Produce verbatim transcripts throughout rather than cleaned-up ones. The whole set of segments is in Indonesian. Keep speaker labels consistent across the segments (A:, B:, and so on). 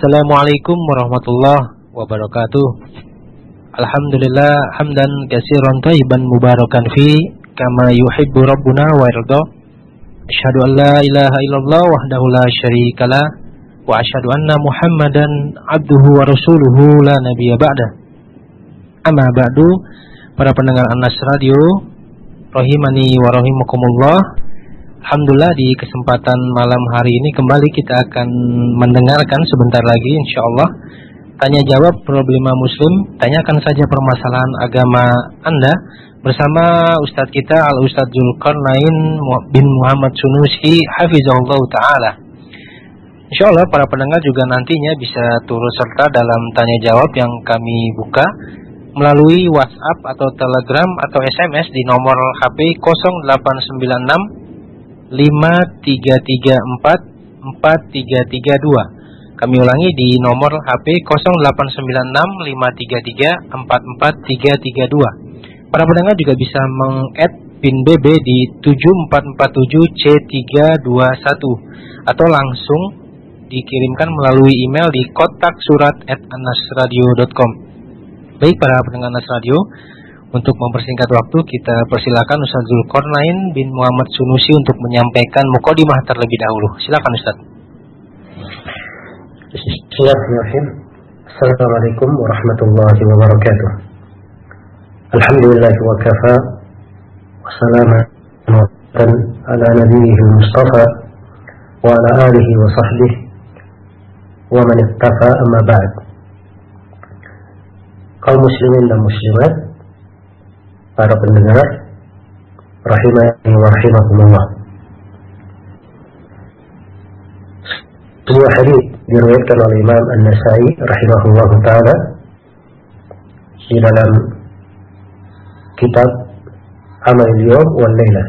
A: Assalamualaikum warahmatullahi wabarakatuh. Alhamdulillah hamdan katsiran thayyiban mubarakan fi kama yuhibbu rabbuna wa yarda. Asyhadu an la ilaha illallah wahdahu la syarikalah wa asyhadu anna Muhammadan abduhu wa rasuluhu la nabiyya ba'da. Amma ba'du, para pendengar Anas Radio rahimani wa rahimakumullah. Alhamdulillah, di kesempatan malam hari ini kembali kita akan mendengarkan sebentar lagi insyaallah tanya jawab problema muslim. Tanyakan saja permasalahan agama Anda bersama Ustadz kita Al Ustadz Zulkarnain bin Muhammad Sunusi hafizahullah taala. Insyaallah para pendengar juga nantinya bisa turut serta dalam tanya jawab yang kami buka melalui WhatsApp atau Telegram atau S M S di nomor H P nol delapan sembilan enam lima tiga tiga empat empat tiga tiga dua. Kami ulangi di nomor H P nol delapan sembilan enam lima tiga tiga empat empat tiga tiga dua. Para pendengar juga bisa meng-add pin B B di tujuh empat empat tujuh C tiga dua satu atau langsung dikirimkan melalui email di kotak surat at anasradio dot com. Baik para pendengar Anas Radio, untuk mempersingkat waktu, kita persilakan Ustaz Zulkarnain bin Muhammad Sunusi untuk menyampaikan mukadimah terlebih dahulu. Silakan Ustaz.
B: Bismillahirrahmanirrahim. Assalamualaikum warahmatullahi wabarakatuh. Alhamdulillah wa kafa wa salaman ala nabiyhi al-mustafa wa ala alihi wa sahbihi wa man ittaqa amma ba'd. Kaum muslimin dan muslimat, para pendengar rahimani wa rahimakumullah. Sebuah hadis diriwayatkan oleh Imam An-Nasa'i rahimahullah taala di dalam kitab Amal Yawm wal Lailah.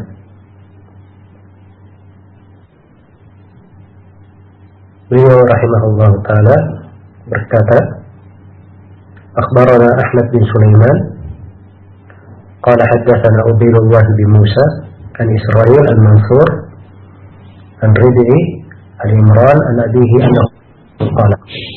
B: Beliau rahimahullah taala berkata, akhbarana Ahmad bin Sulaiman قال حدثنا عبيد الله بن موسى عن إسرائيل المنصور عن ربيع العمران عن أبيه أنه قال.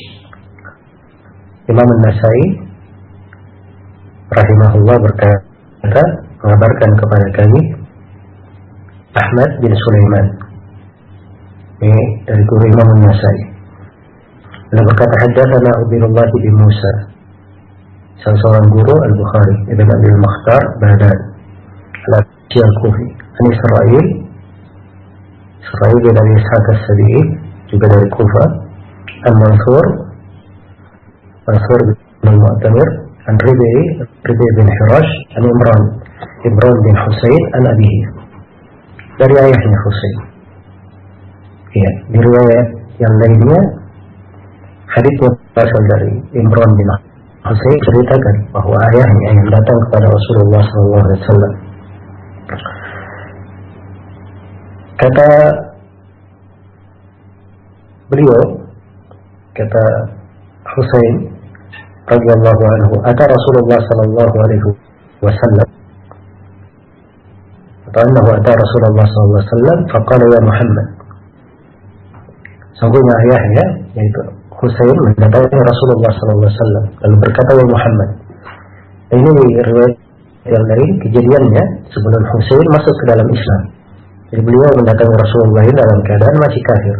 B: Imam An-Nasa'i rahimahullah berkata, mengabarkan kepada kami Ahmad bin Sulaiman, ini dari guru Imam An-Nasa'i. Beliau berkata, haddatsana Ubaidullah bin Musa, salah seorang guru Al-Bukhari, Ibn Abi Makhtar Badan Al-Asy Al-Kufi, an Israel Israel dari Ishaq As-Sabi'i, juga dari Kufa, Al-Mansur Mansur bin Mu'tamir, an Ribi'i Ribi'i bin Hirash, an Imran Imran bin Husain, an Abihi, dari ayahnya Husain. Ya, di riwayat yang lainnya hadisnya berasal dari Imran bin Husain ceritakan bahwa ayahnya yang datang kepada Rasulullah sallallahu alaihi wasallam. Kata beliau, kata Husain radhiyallahu anhu, "Ata Rasulullah sallallahu alaihi wasallam." Atau annahu ata Rasulullah sallallahu alaihi wasallam, faqala ya Muhammad. Sungguhnya ayahnya, yaitu Husain, mendatangi Rasulullah sallallahu alaihi wasallam, lalu berkata, ya Muhammad. Ini riwayat yang lain, kejadiannya sebelum Husain masuk ke dalam Islam. Jadi beliau mendatangi Rasulullah dalam keadaan masih kafir.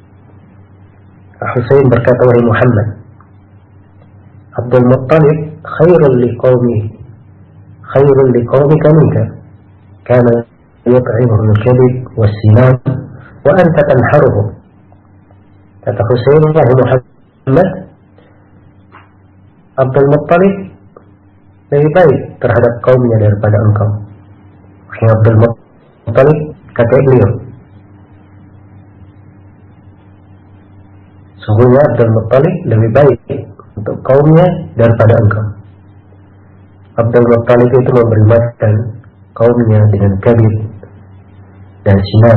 B: Husain berkata, wahai Muhammad, Abdul Muttalib khairul liqawmi khairul liqawmika minka, kana yut'imuhum al-kabid was-sinan wa anta tanharuhum. Kata Husain, wahai Muhammad, Abdul Muttalib lebih baik terhadap kaumnya daripada engkau. Wahai Abdul Muttalib, kata beliau, sungguhnya Abdul Muttalib lebih baik untuk kaumnya daripada engkau. Abdul Muttalib itu memberi makan kaumnya dengan kabid dan sinan,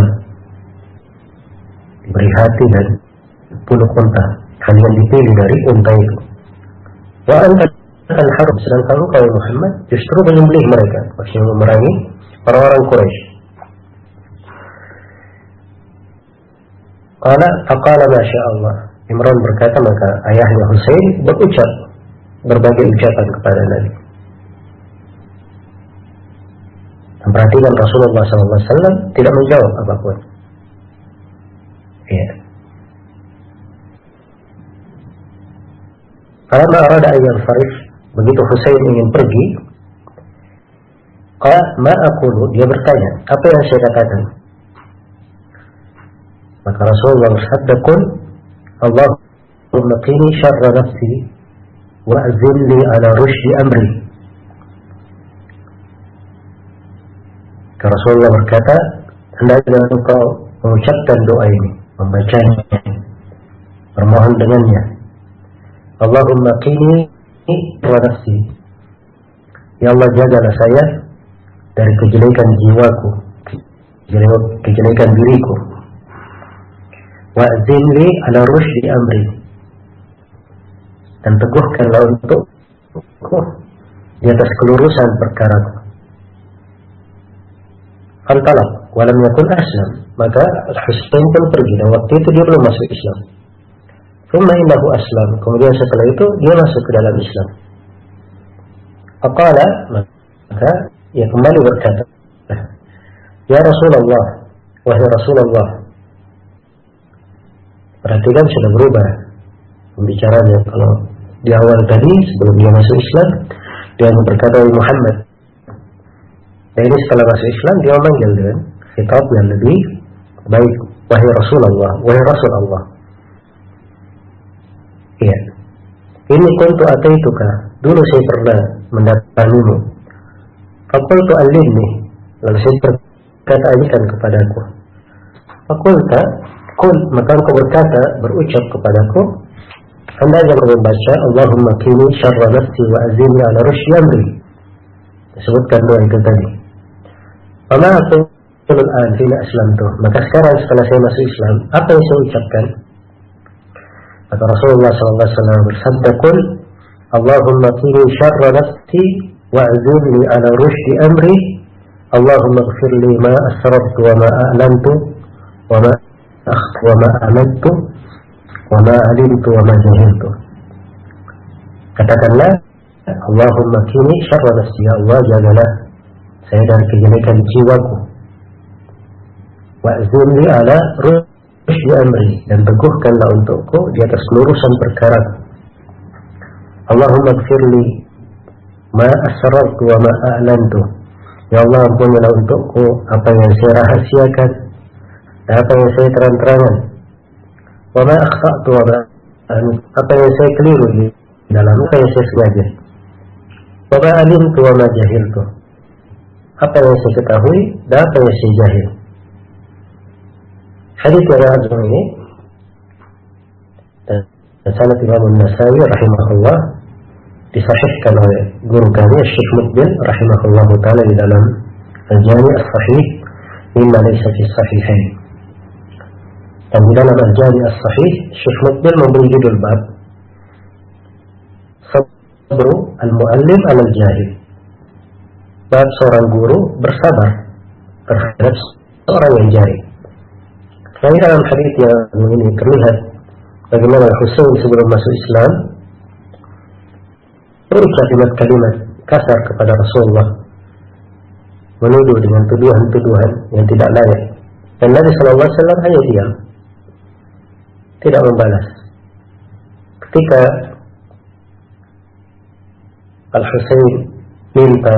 B: diberi hati dan puluh unta, kalian dipilih dari unta itu. Wa anta al-harb, sedangkan engkau Muhammad justru menyembelih mereka, maksudnya memerangi orang-orang Quraisy. Qala faqala ma sya Allah, Imran berkata, maka ayahnya Husain berucap berbagai ucapan kepada Nabi. Dan perhatikan Rasulullah sallallahu alaihi wasallam tidak menjawab apapun. Ya. Karena arada ayat Farif, begitu Husain ingin pergi, qala ma aqulu, dia bertanya, apa yang saya katakan? Maka Rasulullah bersabda, qul Allahumma qini syarra nafsi wa azilni ala rushdi amri. Maka Rasulullah berkata, hendaknya engkau mengucapkan doa ini, membacanya, bermohon dengannya. Allahumma qini syarra nafsi, ya Allah jagalah saya dari kejelekan jiwaku, kejelekan diriku. Wa'zinli ala rushdi amri, dan teguhkanlah untukku di atas kelurusan perkaraku. Fantalaq walam yakun aslam, maka Husain pun pergi, dan waktu itu dia belum masuk Islam. Thumma innahu aslam, kemudian setelah itu dia masuk ke dalam Islam. Faqala, maka ia kembali berkata, ya Rasulullah, wahai Rasulullah. Perhatikan sudah berubah pembicaranya. Kalau di awal tadi sebelum dia masuk Islam dia berkata wahai Muhammad, dan ini setelah masuk Islam dia memanggil dengan khitab yang lebih baik, wahai Rasulullah, wahai Rasulullah. Iya, ini kuntu ataituka, dulu saya pernah mendatangimu. Faqultu allimni, lalu saya berkata ajarkan kepadaku. Faqulta qul, maka engkau berkata, berucap kepadaku, hendaknya engkau membaca Allahumma qini syarra nafsi wa azilni ala rushdi amri. Disebutkan doa itu tadi. Mama aku al-an hina aslamtu, maka sekarang setelah saya masuk Islam, apa yang saya ucapkan? Maka Rasulullah sallallahu alaihi wasallam bersabda, qul Allahumma qini syarra nafsi wa azilni ala rushdi amri. Allahumma ighfirli ma asrartu wa ma a'lantu wa ma wa ma amantu wa ma alimtu wa ma jahiltu. Katakanlah, Allahumma qini syarra nafsi, ya Allah jagalah saya dari kejelekan jiwaku, wa azilni ala rushdi amri, dan teguhkanlah untukku di atas kelurusan perkara. Allahumma ighfirli ma asrartu wa ma a'lantu, ya Allah ampunilah untukku apa yang saya rahasiakan dan apa yang saya terang-terangan. Wa ma akhta'tu wa ma, apa yang saya keliru di dalam, apa yang saya sengaja. Wa ma alimtu wa ma jahiltu, apa yang saya ketahui dan apa yang saya jahil. Hadis yang agung ini dan sanad Imam An-Nasa'i rahimahullah disahihkan oleh guru kami Syekh Muqbil rahimahullah taala di dalam Al-Jami' As-Sahih mimma laysa fi Sahihain. Dan di dalam Al-Jami' As-Sahih Syekh Muqbil memberi judul bab Sabru al-Muallim al-Jahil, bab seorang guru bersabar terhadap seorang yang jahil. Selain dalam hadis yang ini terlihat bagaimana Husain sebelum masuk Islam berucap kalimat-kalimat kasar kepada Rasulullah, menuduh dengan tuduhan-tuduhan yang tidak layak, dan Nabi sallallahu alaihi wasallam hanya diam, tidak membalas. Ketika Al-Husain minta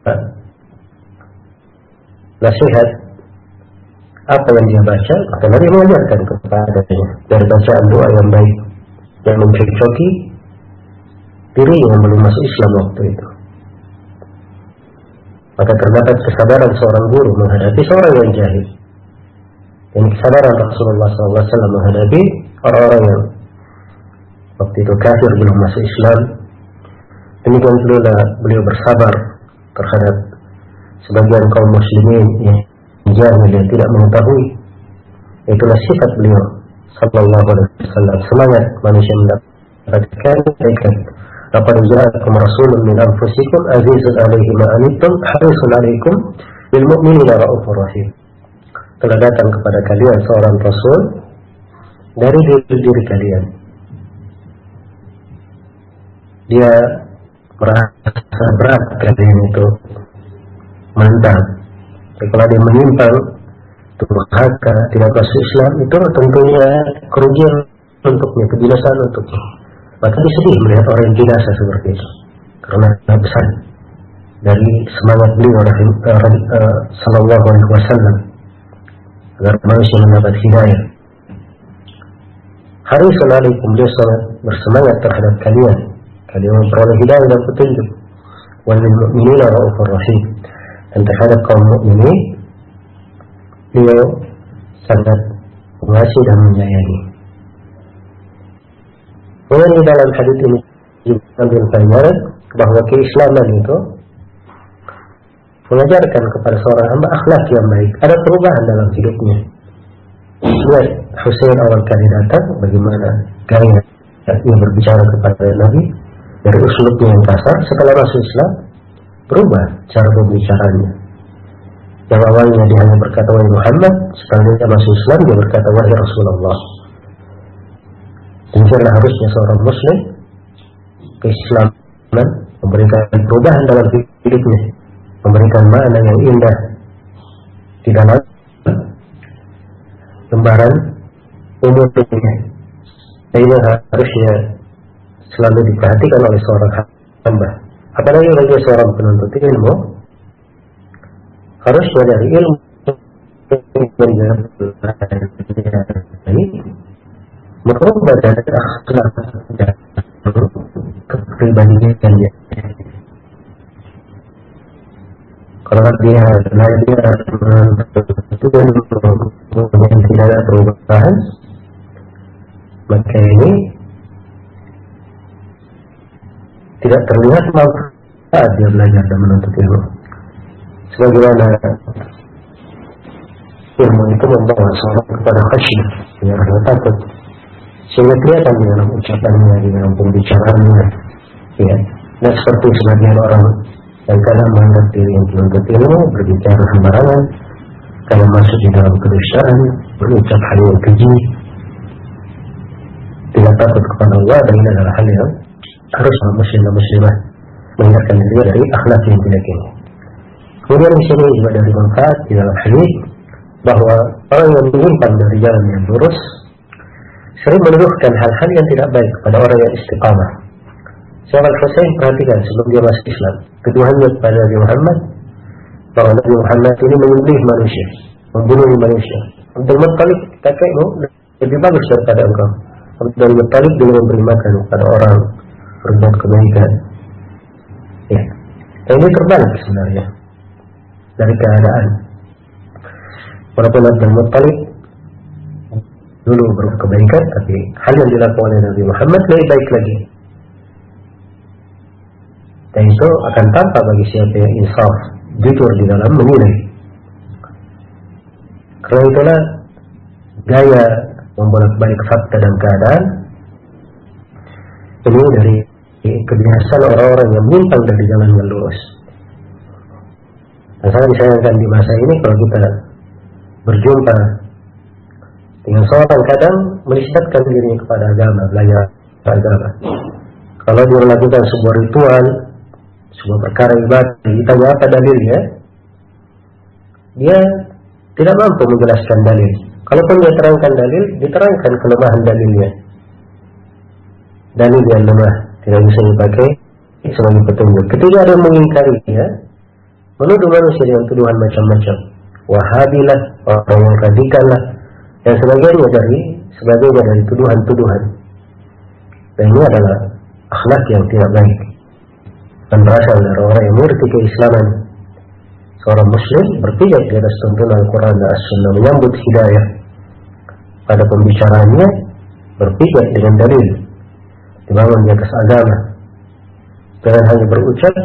B: nasihat apa yang dia baca, maka Nabi mengajarkan kepadanya dari bacaan doa yang baik yang mencocoki diri yang belum masuk Islam waktu itu. Maka terdapat kesadaran seorang guru menghadapi seorang yang jahil, dan kesadaran Rasulullah sallallahu alaihi wasallam menghadapi orang-orang yang waktu itu kafir belum masuk Islam. Demikian pula beliau bersabar terhadap sebagian kaum muslimin yang jahil yang tidak mengetahui. Itulah sifat beliau sallallahu alaihi wasallam, semangat manusia mendapatkan kebaikan. Laqad ja'akum rasulun min anfusikum azizun 'alaihi ma anittum harisun 'alaikum bil mu'minina raufur rahim. Telah datang kepada kalian seorang rasul dari diri, diri kalian. Dia merasa berat kalian itu menentang. Tapi kalau dia menyimpang, durhaka, tidak masuk Islam, itu tentunya kerugian untuknya, kebinasaan untuknya. Maka disedih melihat orang yang binasa seperti itu, karena besar dari semangat beliau uh, sallallahu alaihi wasallam agar manusia mendapat hidayah. Harisun alaikum, beliau sangat bersemangat terhadap kalian, kalian memperoleh hidayah dan petunjuk. Wal mu'minina raufur rahim, dan terhadap kaum mukminin beliau sangat mengasihi dan menyayangi. Kemudian di dalam hadis ini juga ambil pelajaran bahwa keislaman itu mengajarkan kepada seorang hamba akhlak yang baik. Ada perubahan dalam hidupnya. Lihat Husain awal kali datang, bagaimana gaya ia berbicara kepada Nabi, dari uslubnya yang kasar. Setelah masuk Islam, berubah cara berbicaranya. Yang awalnya dia hanya berkata wahai Muhammad, setelah dia masuk Islam dia berkata wahai Rasulullah. Demikianlah harusnya seorang Muslim keislaman memberikan perubahan dalam hidupnya, memberikan makna yang indah di dalam lembaran umur hidupnya. Dan ini harusnya selalu diperhatikan oleh seorang hamba. Apalagi bagi seorang penuntut ilmu, harusnya dari ilmu ini merubah dari akhlak dan kepribadian dia. Kalau dia belajar itu dan kemudian tidak ada perubahan, maka ini tidak terlihat manfaat dia belajar dan menuntut ilmu. Sebagaimana ilmu itu membawa seorang kepada khasyah, punya rasa takut, sehingga kelihatan di dalam ucapannya, di dalam pembicaraannya, ya. Dan seperti sebagian orang yang kadang menganggap diri yang menuntut ilmu, berbicara sembarangan, kadang masuk di dalam kedustaan, berucap hal yang keji, tidak takut kepada Allah. Dan ini adalah hal yang harus muslim dan muslimah menghindarkan diri dari akhlak yang tidak ini. Kemudian di sini juga dari manfaat di dalam hadis bahwa orang yang menyimpang dari jalan yang lurus sering menuduhkan hal-hal yang tidak baik pada orang yang istiqamah. Syekh Al-Husain perhatikan sebelum dia masuk Islam, tuduhannya kepada Nabi Muhammad bahwa Nabi Muhammad ini menyembelih manusia, membunuh manusia. Abdul Muttalib kakekmu lebih bagus daripada engkau. Abdul Muttalib dulu memberi makan kepada orang berbuat kebaikan. Ya, dan ini terbalik sebenarnya dari keadaan. Walaupun Abdul Muttalib dulu berbuat kebaikan, tapi hal yang dilakukan oleh Nabi Muhammad lebih baik lagi. Dan itu akan tampak bagi siapa yang insaf, jujur di dalam menilai. Karena itulah gaya membolak-balik fakta dan keadaan ini dari kebiasaan orang-orang yang menyimpang dari jalan yang lurus. Dan sangat disayangkan di masa ini kalau kita berjumpa dengan seorang kadang menisbatkan dirinya kepada agama, belajar agama. Kalau dia melakukan sebuah ritual, sebuah perkara ibadah, ditanya apa dalilnya, dia tidak mampu menjelaskan dalil. Kalaupun dia terangkan dalil, diterangkan kelemahan dalilnya. Dalil yang lemah tidak bisa dipakai sebagai petunjuk. Ketika ada yang mengingkarinya, menuduh manusia dengan tuduhan macam-macam, Wahabilah, orang yang radikal lah, dan sebagainya dari sebagainya dari tuduhan-tuduhan. Dan ini adalah akhlak yang tidak baik dan berasal dari orang yang mengerti keislaman. Seorang muslim berpijak di atas tuntunan Al-Quran dan As-Sunnah, menyambut hidayah pada pembicaraannya, berpijak dengan dalil, dibangun di atas agama, jangan hanya berucap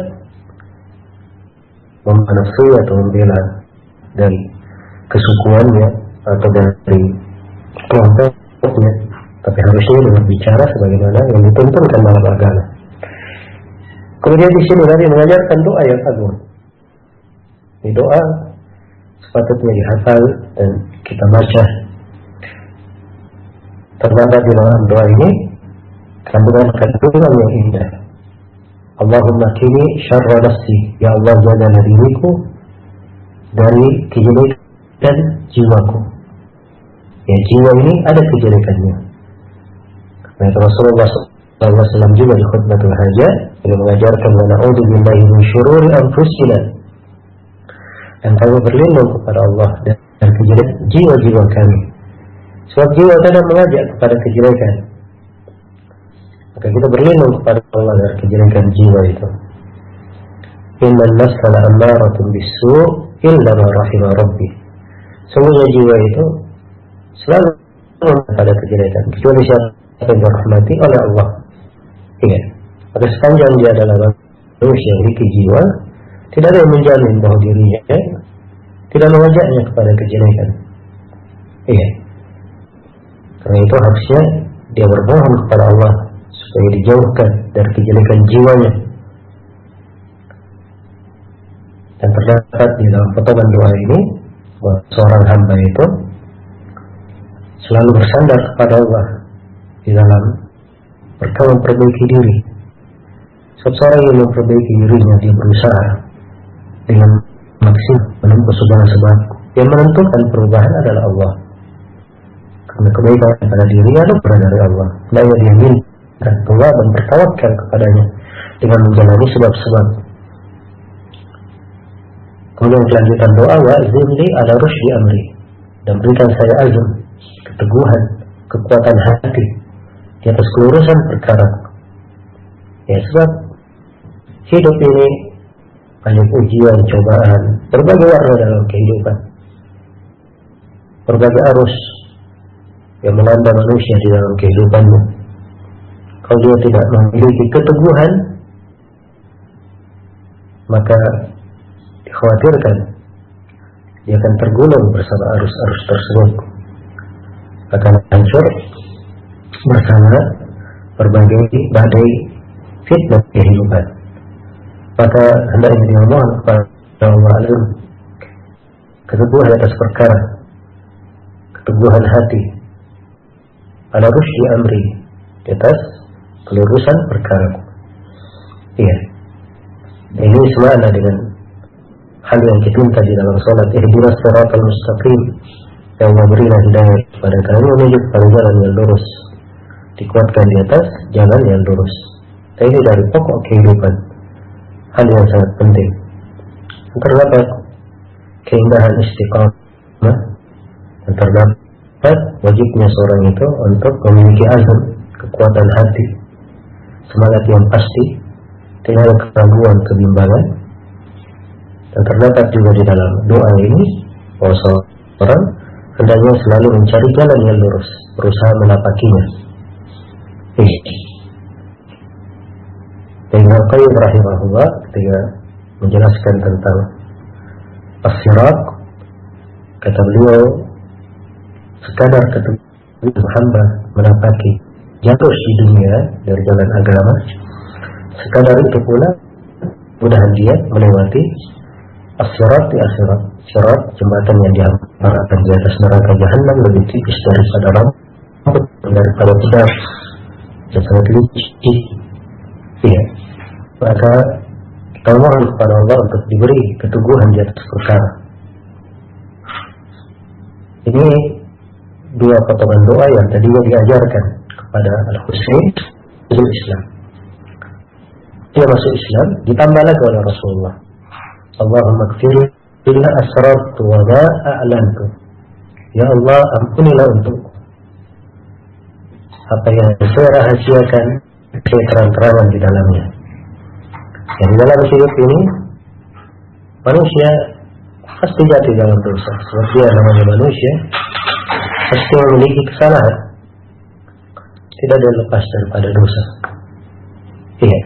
B: memanasui atau membela dari kesukuannya atau dari kelompoknya, tapi harusnya dengan bicara sebagaimana yang dituntunkan dalam agama. Kemudian di sini Nabi mengajarkan doa yang agung. Ini doa sepatutnya dihafal dan kita baca terdapat di dalam doa ini kandungan-kandungan yang indah. Allahumma kini syarra nafsi, ya Allah jagalah diriku dari kejelekan jiwaku. Ya, jiwa ini ada kejelekannya. Karena Rasulullah shallallahu alaihi wasallam juga di khutbatul hajah beliau mengajarkan wa na'udzu billahi min syururi anfusina, dan kami berlindung kepada Allah dari kejelekan jiwa-jiwa kami. Sebab jiwa kadang mengajak kepada kejelekan, maka kita berlindung kepada Allah dari kejelekan jiwa itu. Innan nafsa la'ammaratun bis-su' illa ma rahima rabbi. Sungguhnya jiwa itu selalu pada kejelekan, kecuali siapa yang dirahmati oleh Allah. Iya. Maka sepanjang dia adalah manusia yang memiliki jiwa, tidak ada yang menjamin bahwa dirinya tidak mengajaknya kepada kejelekan. Iya. Karena itu harusnya dia bermohon kepada Allah supaya dijauhkan dari kejelekan jiwanya. Dan terdapat di dalam potongan doa ini bahwa seorang hamba itu selalu bersandar kepada Allah di dalam berkah memperbaiki diri. Seseorang yang memperbaiki dirinya, dia berusaha dengan maksimal menempuh segala sebab. Yang menentukan perubahan adalah Allah. Karena kebaikan pada diri adalah dari Allah. Lalu dia minta Allah dan bertawakal kepadanya dengan menjalani sebab-sebab. Kemudian kelanjutan doa, wa azimli ala rushdi amri, dan berikan saya azam, keteguhan, kekuatan hati di atas kelurusan perkara. Ya, sebab hidup ini banyak ujian, cobaan, berbagai warna dalam kehidupan, berbagai arus yang melanda manusia di dalam kehidupannya. Kalau dia tidak memiliki keteguhan, maka dikhawatirkan dia akan tergulung bersama arus-arus tersebut, akan hancur bersama berbagai badai fitnah kehidupan. Maka hendaknya dia mohon kepada Allah alim keteguhan atas perkara, keteguhan hati, ala rushdi amri, di atas kelurusan perkara. Iya, ini semakna dengan hal yang kita minta di dalam salat, ihdinas siratal mustaqim, ya Allah berilah hidayah kepada kami menuju kepada jalan yang lurus, dikuatkan di atas jalan yang lurus. Ini dari pokok kehidupan, hal yang sangat penting. Terdapat keindahan istiqamah, dan terdapat wajibnya seorang itu untuk memiliki azam, kekuatan hati, semangat yang pasti, tidak ada keraguan, kebimbangan. Dan terdapat juga di dalam doa ini bahwa seorang hendaknya selalu mencari jalan yang lurus, berusaha menapakinya. Ibnu Qayyim rahimahullah ketika menjelaskan tentang as-sirat, kata beliau, sekadar keteguhan hamba menapaki jalur di dunia dari jalan agama, sekadar itu pula mudahan dia melewati as-sirat di akhirat. Sirat, jembatan yang dihamparkan di atas neraka Jahannam, lebih tipis daripada rambut, daripada pedang, dan sangat licin. Iya, maka kita mohon kepada Allah untuk diberi keteguhan di atas perkara. Ini dua potongan doa yang tadinya diajarkan kepada Al-Husain dalam Islam. Dia masuk Islam, ditambah lagi oleh Rasulullah, Allahumma kfir lana asrartu wa ma a'lantu. Ya Allah, ampunilah untukku apa yang saya rahasiakan, saya terang-terangan di dalamnya. Yang dalam hidup ini manusia pasti jatuh dalam dosa. Sebab dia namanya manusia, pasti memiliki kesalahan, tidak ada lepas daripada dosa. Iya.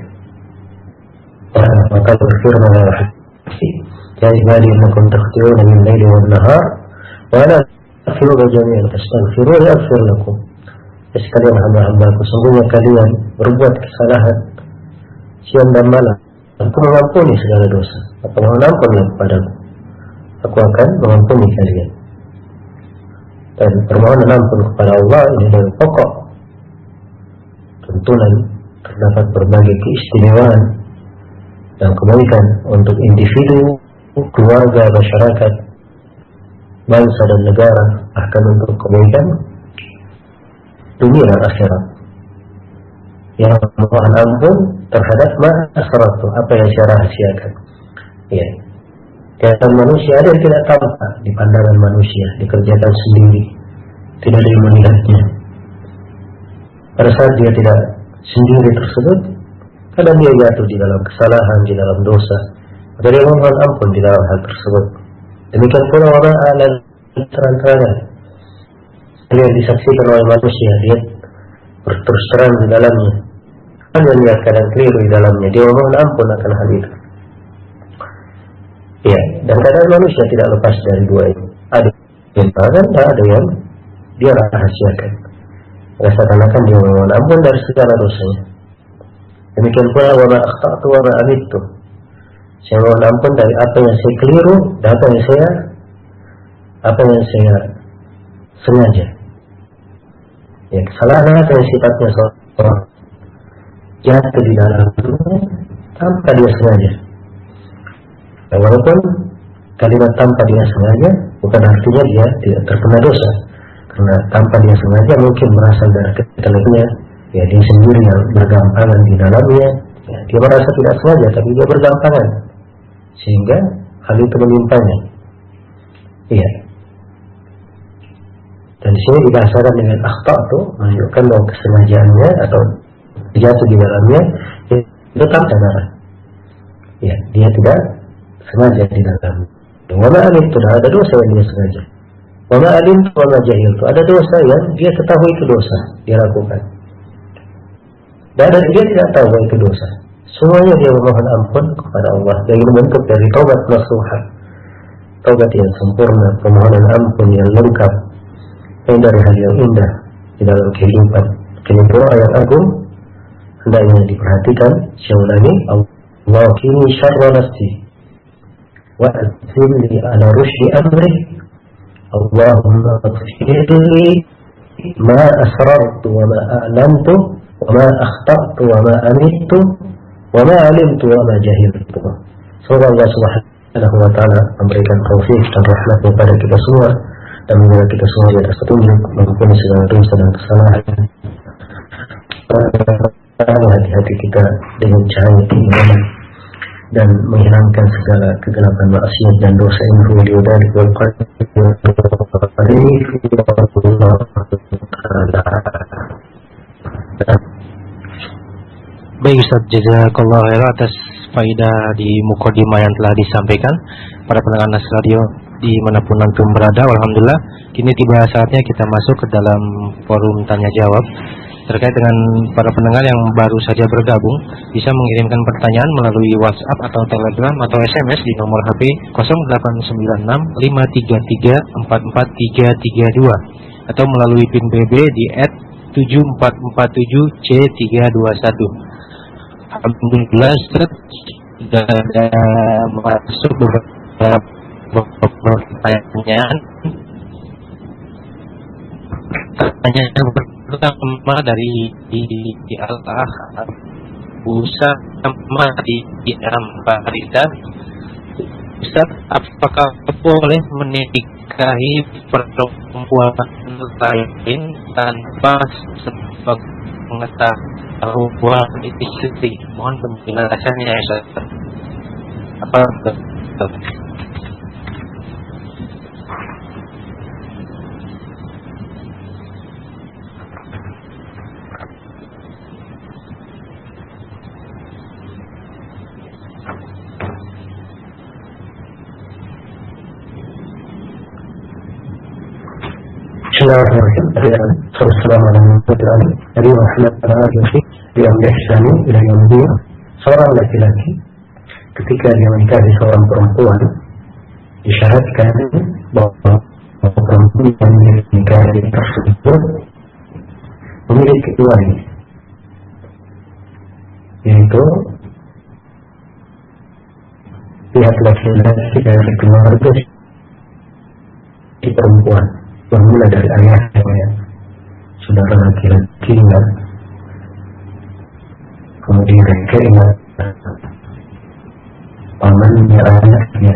B: Maka berfirman Allah, ya ibadi innakum takhti'una min laili wan nahar wa la taghfiru jami'an tastaghfiru yaghfir lakum. Sekalian hamba-hambaku, sungguhnya kalian berbuat kesalahan siang dan malam, aku mengampuni segala dosa. Maka mohon ampunlah kepadaku, aku akan mengampuni kalian. Dan permohonan ampun kepada Allah ini adalah pokok tuntunan. Terdapat berbagai keistimewaan dan kebaikan untuk individu, keluarga, masyarakat, bangsa dan negara, bahkan untuk kebaikan dunia dan akhirat. Yang mohon ampun terhadap ma'asratu, apa yang saya rahasiakan. Ya. Kegiatan manusia ada yang tidak tampak di pandangan manusia, dikerjakan sendiri, tidak ada yang melihatnya. Pada saat dia tidak sendiri tersebut, kadang dia jatuh di dalam kesalahan, di dalam dosa, maka dia mohon ampun di dalam hal tersebut. Demikian pula orang alam terang-terangan, dia disaksikan oleh manusia, dia berterus terang di dalamnya, hanya lihat kadang keliru di dalamnya, dia mohon ampun akan hal itu. Ya, dan kadang manusia tidak lepas dari dua ini. Ada yang terang, ada yang dia rahasiakan. Seakan-akan dia mohon ampun dari segala dosanya. Demikian pula wa ma akhta'tu wa ma amidtu. Saya mohon ampun dari apa yang saya keliru dan apa yang saya apa yang saya sengaja. Ya, kesalahan apa yang sifatnya seorang jatuh di dalamnya tanpa dia sengaja. Dan walaupun kalimat tanpa dia sengaja bukan artinya dia tidak terkena dosa, karena tanpa dia sengaja mungkin berasal dari keteledorannya, ya dia sendiri yang bergampangan di dalamnya, ya, dia merasa tidak sengaja tapi dia bergampangan sehingga hal itu menimpanya. Iya. Dan di sini dibahasakan dengan akhta itu menunjukkan bahwa kesengajaannya atau jatuh di dalamnya itu tak sadar. Ya, dia tidak sengaja di dalam. Wa ma alimtu, ada dosa yang dia sengaja. Wa ma alimtu wa ma jahiltu, ada dosa yang dia ketahui itu dosa dia lakukan. Dan dia tidak tahu bahwa itu dosa. Semuanya dia memohon ampun kepada Allah dari bentuk dari taubat nasuha, taubat yang sempurna, permohonan ampun yang lengkap, yang dari hal yang indah di dalam kehidupan. Kini doa yang agung hendaknya diperhatikan. Saya ulangi, Allah kini syarra nafsi wa azhilni ala rushdi amri, Allahumma aghfirli ma asrartu wa ma a'lantu wa ma akhta'tu wa ma amittu wa ma alimtu wa ma jahiltu. Semoga Allah Subhanahu wa taala memberikan taufik dan rahmat kepada kita semua dan membuat kita semua di atas petunjuk, mengampuni segala dosa dan kesalahan. Hati-hati kita dengan cahaya keimanan dan menghilangkan segala kegelapan maksiat dan dosa yang berwujud dari
A: Baik Ustaz, jazakallah khair atas faedah di mukadimah yang telah disampaikan. Para pendengar Nas Radio dimanapun antum berada, alhamdulillah kini tiba saatnya kita masuk ke dalam forum tanya jawab. Terkait dengan para pendengar yang baru saja bergabung, bisa mengirimkan pertanyaan melalui WhatsApp atau Telegram atau S M S di nomor H P nol delapan sembilan enam lima tiga tiga empat empat tiga tiga dua atau melalui PIN B B di et tujuh empat empat tujuh C tiga dua satu. Alhamdulillah sudah ada masuk beberapa pertanyaan. Pertanyaan pertama dari di, di Allah Busa sama di di Amparita. Ustaz, apakah boleh menikahi perempuan lain tanpa sebab pengetahuan istri? Mohon penjelasannya ya Ustaz. Apa betul?
B: Bismillahirrahmanirrahim. Assalamualaikum warahmatullahi wabarakatuh. Seorang laki-laki ketika dia menikahi seorang perempuan disyaratkan bahwa perempuan yang dinikahi tersebut memiliki dua ini, yaitu pihak laki-laki dari keluarga si perempuan bermula dari ayahnya, saudara laki-lakinya, kemudian kakeknya, pamannya, anaknya,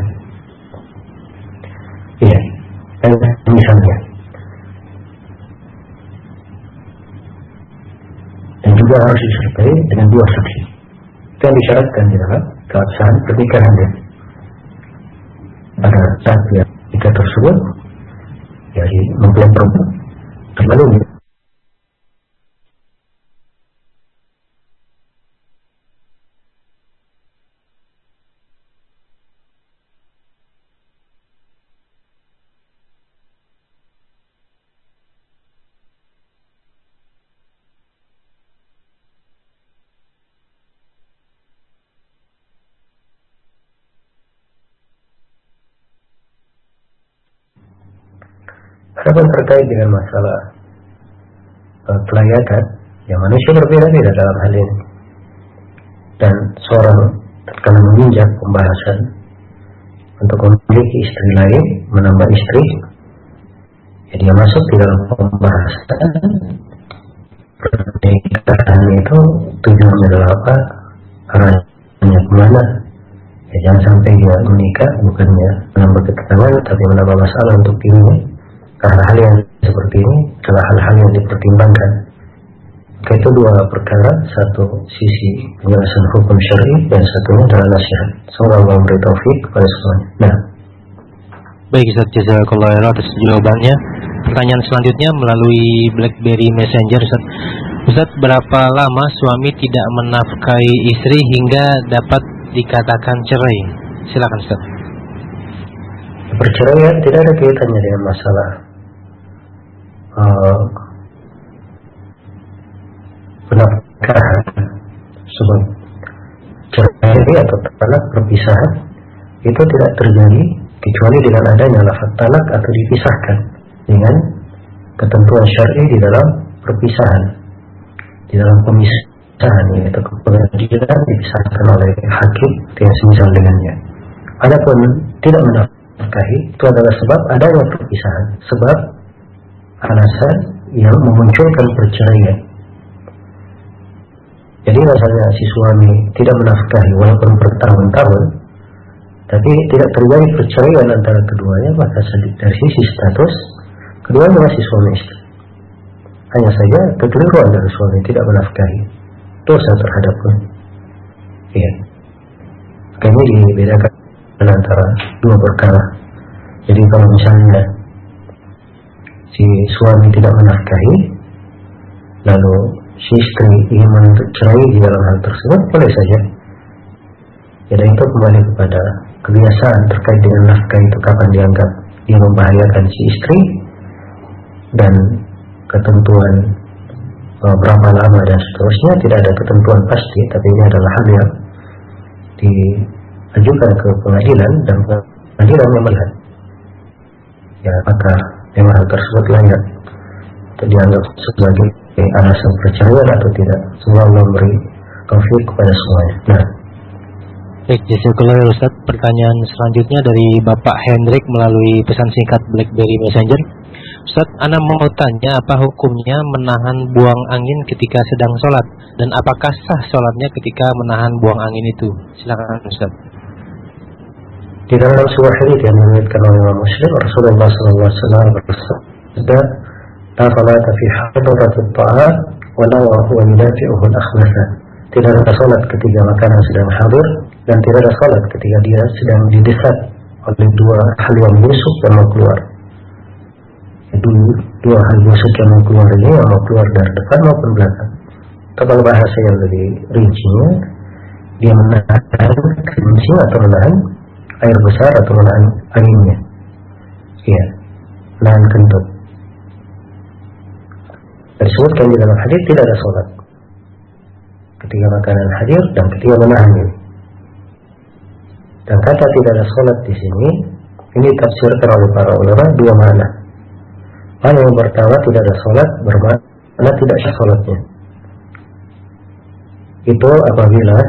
B: ya, dan misalnya. Dan juga harus disertai dengan dua saksi. Itu yang disyaratkan di dalam keabsahan pernikahan dia. Pada saat dia nikah tersebut, ya mempelai perempuan kembali. Adapun terkait dengan masalah uh, kelayakan, yang manusia berbeda-beda dalam hal ini. Dan seorang tatkala menginjak pembahasan untuk memiliki istri lain, menambah istri, ya dia masuk di dalam pembahasan pernikahan itu tujuannya adalah apa, arahnya kemana. Ya, jangan sampai dia menikah bukannya menambah ketakutan, tapi menambah masalah untuk dirinya. Karena hal yang seperti ini adalah hal-hal yang dipertimbangkan. Maka itu dua perkara, satu sisi penjelasan hukum syar'i dan satunya adalah nasihat. Semoga Allah memberi taufik kepada semuanya. Nah,
A: baik Ustaz, jazakallahu khairan atas jawabannya. Pertanyaan selanjutnya melalui BlackBerry Messenger, Ustaz. Ustaz, berapa lama suami tidak menafkahi istri hingga dapat dikatakan cerai? Silakan Ustaz.
B: Perceraian tidak ada kaitannya dengan masalah uh, penafkahan, sebab cerai atau talak perpisahan itu tidak terjadi kecuali dengan adanya lafaz talak atau dipisahkan dengan ketentuan syar'i di dalam perpisahan, di dalam pemisahan, yaitu pengadilan dipisahkan oleh hakim yang semisal dengannya. Adapun tidak menafkahi itu adalah sebab adanya perpisahan, sebab alasan yang memunculkan perceraian. Jadi misalnya si suami tidak menafkahi walaupun bertahun-tahun, tapi tidak terjadi perceraian antara keduanya, maka dari sisi status keduanya masih suami istri. Hanya saja kekeliruan dari suami tidak menafkahi, dosa terhadapnya. Iya. Ini dibedakan antara dua perkara. Jadi kalau misalnya si suami tidak menafkahi, lalu si istri ingin menuntut cerai di dalam hal tersebut, boleh saja. Ya, dan itu kembali kepada kebiasaan terkait dengan nafkah itu, kapan dianggap dia membahayakan si istri, dan ketentuan e, berapa lama dan seterusnya. Tidak ada ketentuan pasti, tapi ini adalah hal yang diajukan ke pengadilan, dan pengadilan yang melihat ya apakah memang hal tersebut layak untuk dianggap sebagai alasan perceraian atau tidak. Semoga Allah memberi taufik kepada semuanya. Nah,
A: baik, jazakallahu khairan Ustaz. Pertanyaan selanjutnya dari Bapak Hendrik melalui pesan singkat BlackBerry Messenger. Ustaz, ana mau tanya apa hukumnya menahan buang angin ketika sedang sholat, dan apakah sah sholatnya ketika menahan buang angin itu? Silakan Ustaz.
B: Di dalam sebuah hadits yang diriwayatkan oleh Imam Muslim, Rasulullah sallallahu alaihi wasallam bersabda, "La salata fi hadratit ta'am wa la huwa yudafi'uhu al-akhbatha." Tidak ada salat ketika makanan sedang hadir, dan tidak ada salat ketika dia sedang didesak oleh dua hal yang busuk yang mau keluar. Itu dua hal busuk yang mau keluar ini, yang mau keluar dari depan maupun belakang. Atau kalau bahasa yang lebih rincinya, dia menahan kencing atau menahan air besar atau menahan anginnya. Iya, menahan kentut. Disebutkan di dalam hadis tidak ada sholat ketika makanan hadir dan ketika menahan ini. Dan kata tidak ada sholat di sini, ini tafsirkan oleh para ulama dua makna. Makna yang pertama, tidak ada sholat bermakna tidak sah sholatnya. Itu apabila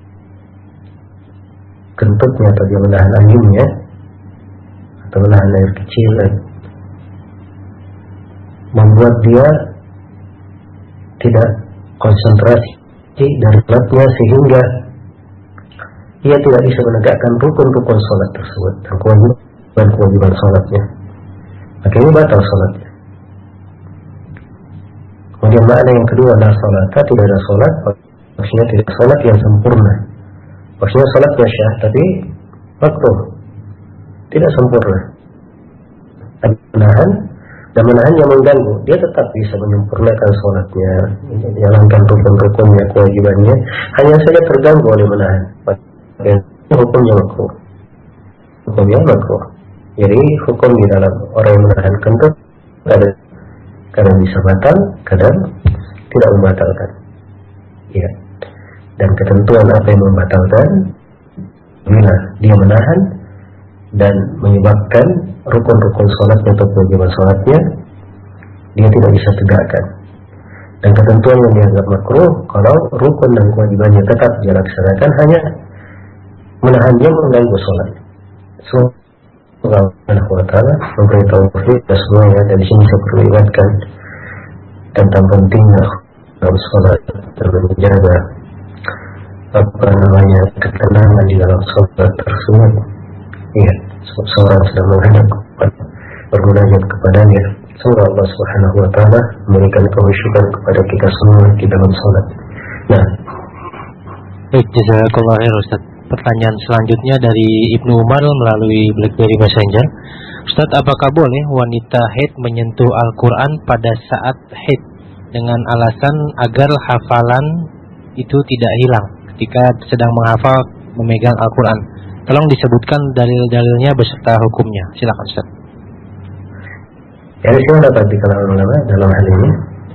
B: kentutnya atau dia menahan anginnya atau menahan air kecil membuat dia tidak konsentrasi dari sholatnya, sehingga ia tidak bisa menegakkan rukun-rukun sholat tersebut dan kewajiban-kewajiban sholatnya, maka ini batal sholatnya. Kemudian makna yang kedua adalah sholat, tidak ada sholat, maksudnya tidak sholat yang sempurna, maksudnya sholatnya syah tapi makruh, tidak sempurna, menahan dan menahan yang mengganggu, dia tetap bisa menyempurnakan sholatnya, menjalankan rukun-rukunnya, kewajibannya, hanya saja terganggu oleh menahan, dan hukumnya makruh, hukumnya makruh. Jadi hukum di dalam orang yang menahan kentut ada kadang bisa batal, kadang tidak membatalkan. Ya. Dan ketentuan apa yang membatalkan, bila dia menahan dan menyebabkan rukun-rukun sholatnya atau kewajiban sholatnya dia tidak bisa tegakkan. Dan ketentuan yang dianggap makruh kalau rukun dan kewajibannya tetap dilaksanakan, hanya menahannya mengganggu sholat. Semoga Allah wa ta'ala memberi taufik dan semuanya. Dan di sini saya perlu ingatkan tentang pentingnya dalam sholat dan menjaga apa namanya ketenangan di dalam sholat tersebut. Iya, seorang sedang menghadap bermunajat kepadanya. Semoga Allah Subhanahu wa ta'ala memberikan kehusyukan kepada kita semua di dalam sholat. Nah,
A: baik, jazakallahu khair Ustaz. Pertanyaan selanjutnya dari Ibnu Umar melalui BlackBerry Messenger. Ustaz, apakah boleh wanita haid menyentuh Al-Quran pada saat haid dengan alasan agar hafalan itu tidak hilang ketika sedang menghafal memegang Al-Quran? Tolong disebutkan dalil-dalilnya beserta hukumnya. Silakan Ustaz.
B: Ya, saya dapat di kalangan ulama dalam hal ini.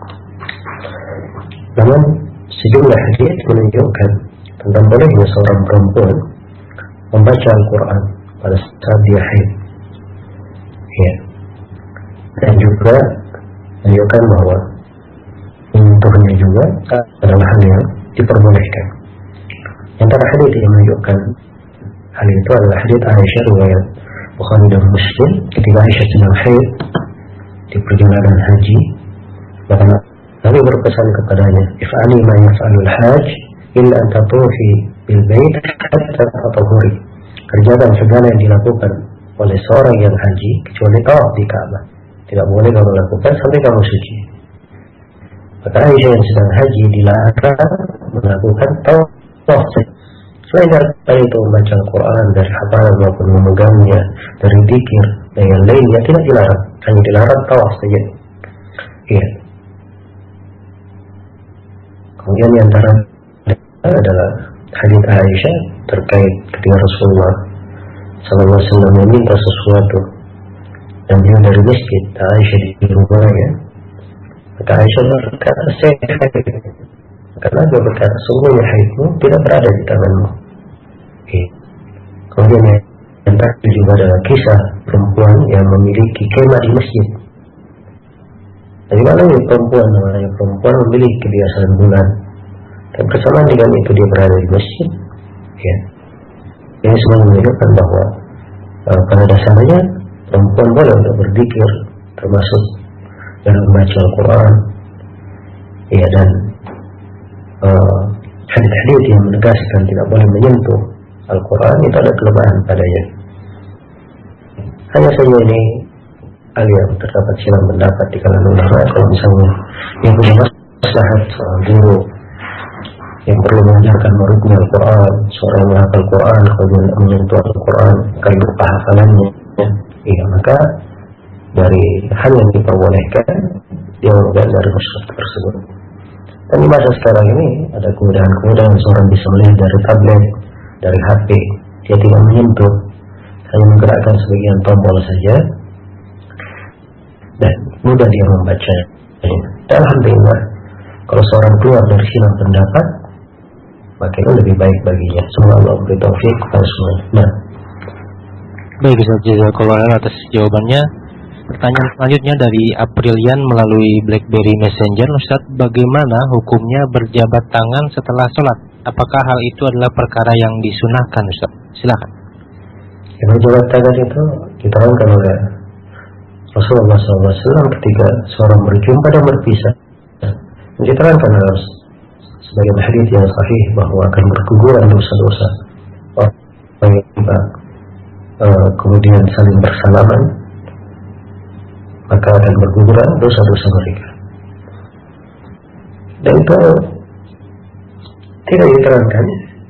B: Namun sejumlah hadis menunjukkan tentang bolehnya seorang perempuan membaca Al-Quran pada saat dia haid. Ya. Dan juga menunjukkan bahwa menyentuhnya juga adalah hal yang diperbolehkan. Antara hadis yang menunjukkan hal itu adalah hadis Aisyah riwayat Bukhari dan Muslim, ketika Aisyah sedang haid di perjalanan haji, maka Nabi berpesan kepadanya, "If'ali ma yaf'alul hajj illa an tatufi bil bait hatta tatahuri." Kerjakan segala yang dilakukan oleh seorang yang haji kecuali tawaf di Ka'bah. Tidak boleh kamu lakukan sampai kamu suci. Maka Aisyah yang sedang haji dilarang melakukan tawaf. Selain dari itu membaca Al-Quran dari hafalan maupun memegangnya dari zikir dan yang lainnya tidak dilarang, hanya dilarang tawaf saja. Iya. Kemudian yang antara adalah hadits Aisyah terkait ketika Rasulullah sallallahu alaihi wasallam meminta sesuatu dan dia dari masjid, Aisyah di rumahnya. Maka Aisyah berkata, "Saya haid." Karena dia berkata, "Sungguhnya haidmu tidak berada di tanganmu." Okay. Kemudian yang terakhir juga adalah kisah perempuan yang memiliki kemah di masjid. Jadi mana ini perempuan, namanya perempuan memiliki kebiasaan bulan, dan bersamaan dengan itu dia berada di masjid. Ya. Ini semua menunjukkan bahwa uh, pada dasarnya perempuan boleh untuk berzikir, termasuk dalam membaca Al-Quran. Ya, dan uh, hadis-hadis yang menegaskan tidak boleh menyentuh Al-Quran itu ada kelemahan padanya. Hanya saja ini hal yang terdapat silang pendapat di kalangan ulama. Kalau misalnya yang punya maslahat seorang guru yang perlu mengajarkan muridnya Al-Quran, seorang yang menghafal Al-Quran kemudian menyentuh Al-Quran kali lupa hafalannya, ya maka dari hal yang diperbolehkan dia mengambil dari mushaf tersebut. Dan di masa sekarang ini ada kemudahan-kemudahan, seorang bisa melihat dari tablet, dari H P, dia tidak menyentuh, hanya menggerakkan sebagian tombol saja dan mudah dia membaca. Dan alhamdulillah kalau seorang keluar dari silang pendapat, maka itu lebih baik baginya. Semoga Allah beri taufik kepada semua. Nah,
A: baik, Ustaz, jazakallahu khair atas jawabannya. Pertanyaan selanjutnya dari Aprilian melalui BlackBerry Messenger. Ustaz, bagaimana hukumnya berjabat tangan setelah sholat? Apakah hal itu adalah perkara yang disunahkan, Ustaz? Silakan.
B: Yang berjabat tangan itu diterangkan oleh Rasulullah shallallahu alaihi wasallam ketika seorang berjumpa dan berpisah, diterangkan dalam sebagai hadits yang sahih bahwa akan berguguran dosa-dosa orang yang uh, kemudian saling bersalaman, maka akan berguguran dosa-dosa mereka. Dan itu tidak diterangkan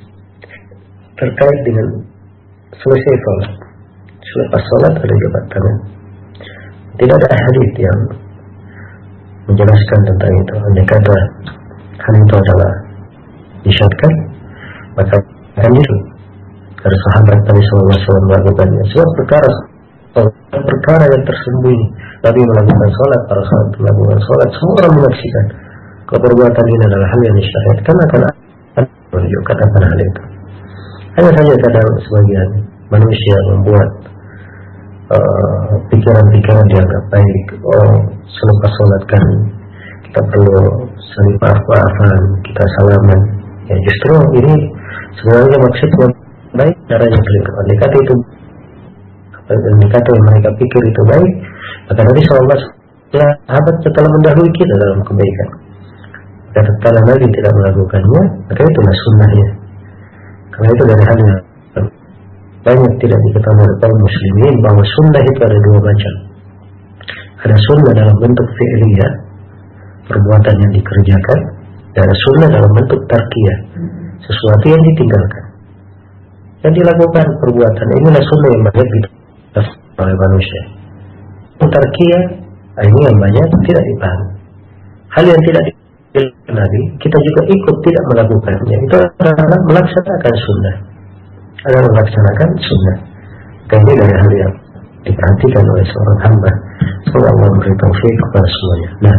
B: terkait dengan selesai sholat. Selepas sholat ada jabat tangan. Tidak ada hadits yang menjelaskan tentang itu. Andai kata hal itu adalah disyariatkan, maka akan itu dari sahabat Nabi shallallahu alaihi wasallam melakukannya. Sebab perkara perkara yang tersembunyi, Nabi melakukan sholat, para sahabat melakukan sholat, semua orang menyaksikan. Kalau perbuatan ini adalah hal yang disyariatkan, akan menunjukkan akan hal itu. Hanya saja kadang sebagian manusia membuat uh, pikiran-pikiran dianggap baik. Oh, selepas sholat kan kita perlu saling maaf-maafan, kita salaman. Ya justru ini sebenarnya maksudnya baik, caranya keliru. Andai kata itu, andai kata yang mereka pikir itu baik, maka Nabi shallallahu alaihi wasallam sahabat setelah mendahului kita dalam kebaikan. Dan setelah Nabi tidak melakukannya, maka itulah sunnahnya. Karena itu dari hal yang banyak tidak diketahui oleh kaum muslimin, bahwa sunnah itu ada dua macam. Ada sunnah dalam bentuk fi'liyah, perbuatan yang dikerjakan, dan ada sunnah dalam bentuk tarkiyah, sesuatu yang ditinggalkan. Yang dilakukan perbuatan inilah sunnah yang banyak dipahami oleh manusia. Tarkiyah ini yang banyak tidak dipahami. Hal yang tidak dipahami Nabi, kita juga ikut tidak melakukannya. Itu adalah melaksanakan sunnah, adalah melaksanakan sunnah. Dan ini dari hal yang diperhatikan oleh seorang hamba. Semoga Allah memberi taufik kepada semuanya. Nah,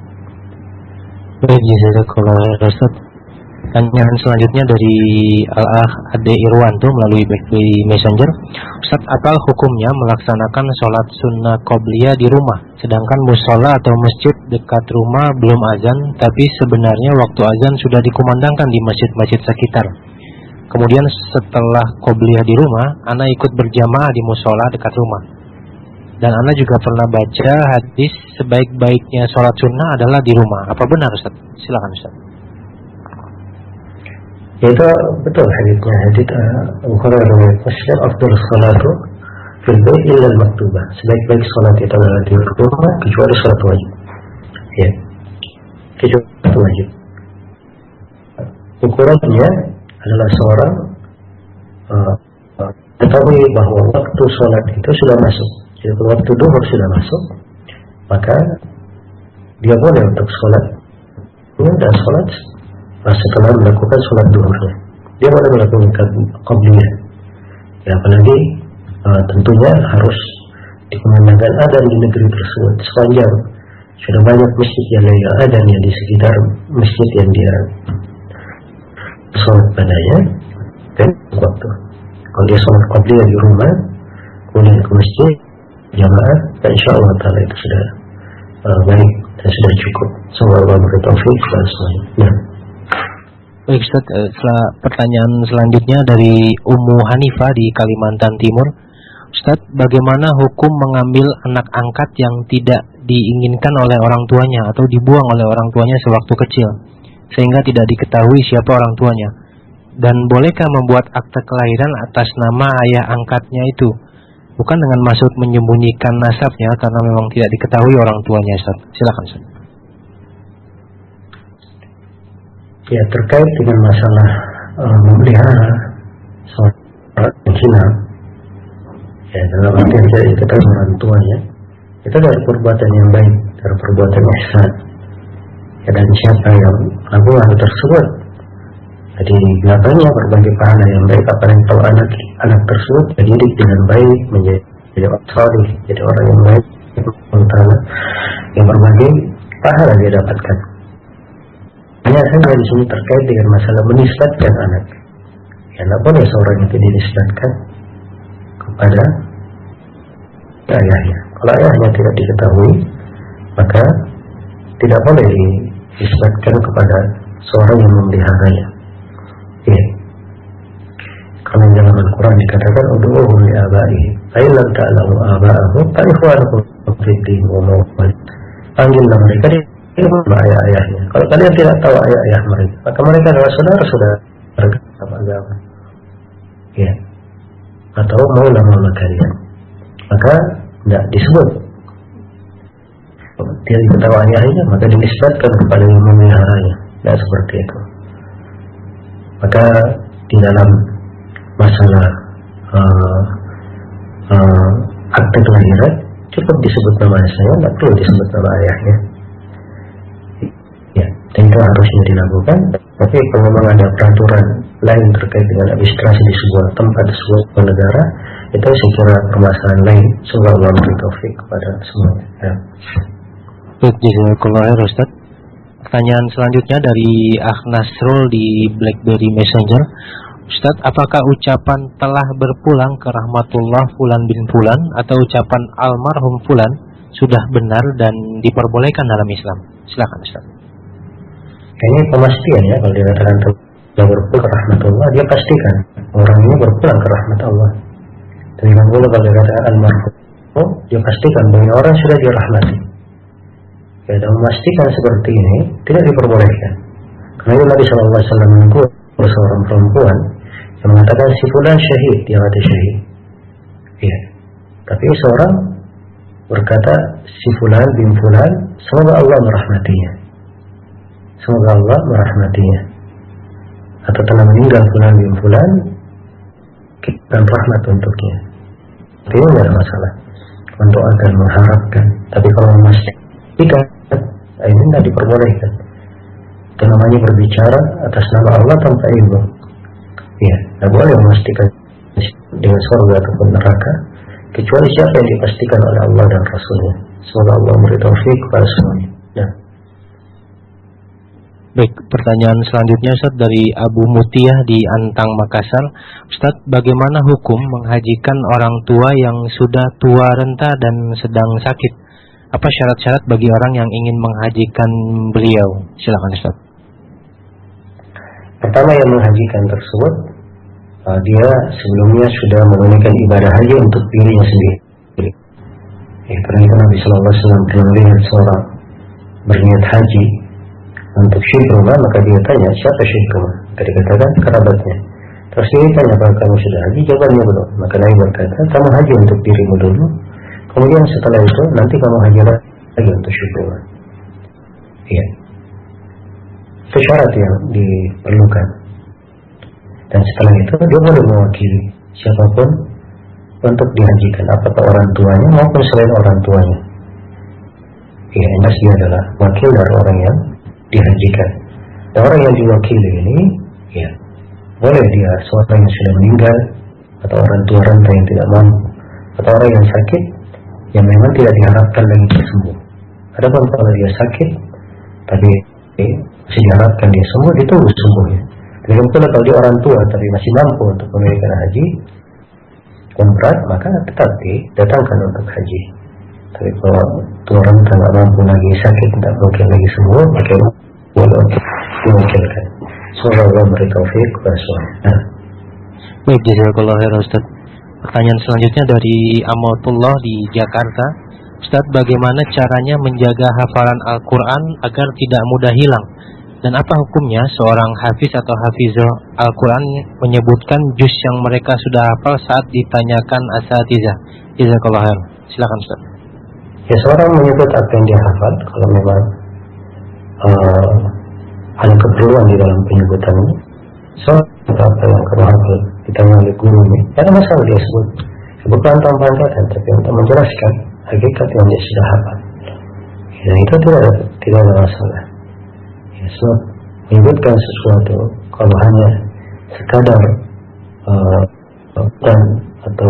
A: baik, jazakallah Ustaz. Pertanyaan selanjutnya dari Al-Akh Ade Irwanto melalui Blackberry Messenger. Ustaz, apa hukumnya melaksanakan sholat sunnah qobliyah di rumah, sedangkan musola atau masjid dekat rumah belum azan, tapi sebenarnya waktu azan sudah dikumandangkan di masjid-masjid sekitar. Kemudian setelah qobliyah di rumah, ana ikut berjamaah di musola dekat rumah. Dan ana juga pernah baca hadis sebaik-baiknya sholat sunnah adalah di rumah. Apa benar Ustaz? Silakan Ustaz.
B: Itu betul haditsnya, hadits Abu Hurairah riwayat Muslim, afdhalus salatu fil bait illa al-maktubah. Sebaik-baik salat itu adalah di rumah kecuali salat wajib. Ya. Kecuali salat wajib. Ukurannya adalah seorang uh, uh, ketahui bahwa waktu salat itu sudah masuk. Jadi waktu duhur sudah masuk, maka dia boleh untuk salat dan salat setelah melakukan sholat duhurnya. Dia boleh melakukan qobliyah. Ya, apalagi uh, tentunya harus dikumandangkan adzan di negeri tersebut. Sepanjang sudah banyak masjid yang lain adzan yang di sekitar masjid yang dia sholat padanya, dan waktu. Kalau dia sholat qobliyah di rumah, kemudian ke masjid jamaah, dan insya Allah taala itu sudah uh, baik dan sudah cukup. Semoga Allah memberi taufik kepada semuanya. Nah.
A: Baik Ustaz, setelah pertanyaan selanjutnya dari Ummu Hanifah di Kalimantan Timur. Ustaz, bagaimana hukum mengambil anak angkat yang tidak diinginkan oleh orang tuanya atau dibuang oleh orang tuanya sewaktu kecil, sehingga tidak diketahui siapa orang tuanya? Dan bolehkah membuat akte kelahiran atas nama ayah angkatnya itu, bukan dengan maksud menyembunyikan nasabnya karena memang tidak diketahui orang tuanya Ustaz? Silakan Ustaz.
B: Ya, terkait dengan masalah uh, memelihara seorang Cina, ya dalam artian jadi kita orang tuanya, itu dari perbuatan yang baik, dari perbuatan ihsan. Ya, dan siapa yang melakukan hal tersebut, jadi belakangnya berbagai pahala yang baik. Apalagi kalau anak anak tersebut dididik dengan baik, menjadi jadi orang saleh, jadi orang yang baik, yang berbagai pahala dia dapatkan. Hanya saja di sini terkait dengan masalah menisbatkan anak. Ya, tidak boleh seorang itu dinisbatkan kepada ayahnya. Kalau ayahnya tidak diketahui, maka tidak boleh dinisbatkan kepada seorang yang memeliharanya. Ya. Kalau dalam Al-Quran dikatakan, "Ud'uhum li aba'ihim, fa in lam ta'lamu aba'ahum fa ikhwanukum fiddin wa mawal. Panggillah mereka di ayah-ayahnya. Kalau kalian tidak tahu ayah-ayah mereka, maka mereka adalah saudara-saudara dalam agama. Ya. Atau maula-maula kalian. Maka tidak disebut dia diketahui ayahnya, maka dinisbatkan kepada yang memeliharanya. Tidak seperti itu. Maka di dalam masalah uh, uh, akte kelahiran cukup disebut nama saya, tidak perlu disebut nama ayahnya. Ya, dan itu harusnya dilakukan. Tapi kalau memang ada peraturan lain terkait dengan administrasi di sebuah tempat, di sebuah negara, itu saya kira permasalahan lain. Semoga Allah memberi taufik kepada semuanya. Ya.
A: Baik, jazakallahu khairan Ustaz. Pertanyaan selanjutnya dari Akh Nasrul di BlackBerry Messenger. Ustaz, apakah ucapan telah berpulang ke rahmatullah fulan bin fulan atau ucapan almarhum fulan sudah benar dan diperbolehkan dalam Islam? Silakan Ustaz.
B: Ini pemastian ya, kalau dikatakan telah berpulang ke rahmatullah, dia pastikan orang ini berpulang ke rahmat Allah. Demikian pula kalau dikatakan almarhum, oh, dia pastikan bahwa orang sudah dirahmati. Ya, dan memastikan seperti ini tidak diperbolehkan. Karena Nabi shallallahu alaihi wasallam menegur seorang perempuan yang mengatakan si fulan syahid, dia mati syahid. Ya. Tapi seorang berkata si fulan bin fulan, semoga Allah merahmatinya. Semoga Allah merahmatinya. Atau telah meninggal fulan bin fulan dan rahmat untuknya. Itu tidak ada masalah. Mendoakan, mengharapkan. Tapi kalau memastikan, ini tidak diperbolehkan. Itu namanya berbicara atas nama Allah tanpa ilmu. Ya, tidak boleh memastikan dengan surga ataupun neraka kecuali siapa yang dipastikan oleh Allah dan Rasulnya. Semoga Allah memberi taufik kepada semuanya. Ya.
A: Baik, pertanyaan selanjutnya Ustaz dari Abu Mutiyah di Antang, Makassar. Ustaz, bagaimana hukum menghajikan orang tua yang sudah tua renta dan sedang sakit? Apa syarat-syarat bagi orang yang ingin menghajikan beliau? Silakan Ustaz.
B: Pertama, yang menghajikan tersebut uh, dia sebelumnya sudah menunaikan ibadah haji untuk dirinya sendiri. Ya, karena itu Nabi Sallallahu Alaihi Wasallam pernah melihat seorang berniat haji untuk syikrumah, maka dia tanya siapa syikrumah? Maka dikatakan kerabatnya. Terus dia tanya apakah kamu sudah haji? Jawabannya belum. Maka Nabi berkata kamu haji untuk dirimu dulu, kemudian setelah itu nanti kamu haji lagi untuk syikrumah. Iya. Itu syarat yang diperlukan. Dan setelah itu dia boleh mewakili siapapun untuk dihajikan, apakah orang tuanya maupun selain orang tuanya. Ya, yang dia adalah wakil dari orang yang dihajikan. Dan orang yang diwakili ini, ya, boleh dia seorang yang sudah meninggal, atau orang tua renta yang tidak mampu, atau orang yang sakit, yang memang tidak diharapkan lagi sembuh. Adapun kalau dia sakit, tapi eh, masih diharapkan dia sembuh, ditunggu sembuhnya. Demikian pula kalau dia orang tua tapi masih mampu untuk menunaikan haji umrah, maka tetap didatangkan untuk haji. Tapi kalau tua renta tidak mampu lagi, sakit tidak mungkin lagi sembuh, maka boleh diwakilkan. Semoga Allah memberi taufik kepada semuanya.
A: Baik, jazakallahu khairan Ustaz. Pertanyaan selanjutnya dari Amatullah di Jakarta. Ustaz, bagaimana caranya menjaga hafalan Al-Quran agar tidak mudah hilang? Dan apa hukumnya seorang hafiz atau hafizah Al-Quran menyebutkan juz yang mereka sudah hafal saat ditanyakan asatizah? Jazakallahu khairan. Silakan Ustaz.
B: Ya, seorang menyebut apa yang dia hafal kalau memang uh, ada keperluan di dalam penyebutan ini. Soal apa yang kamu hafal ditanya oleh guru ini, ada masalah dia sebut. Bukan tanpa angkatan, tapi untuk menjelaskan hakikat yang dia sudah hafal. Ya, itu tidak ada, tidak ada masalah. Ya, sebab menyebutkan sesuatu kalau hanya sekadar uh, dan atau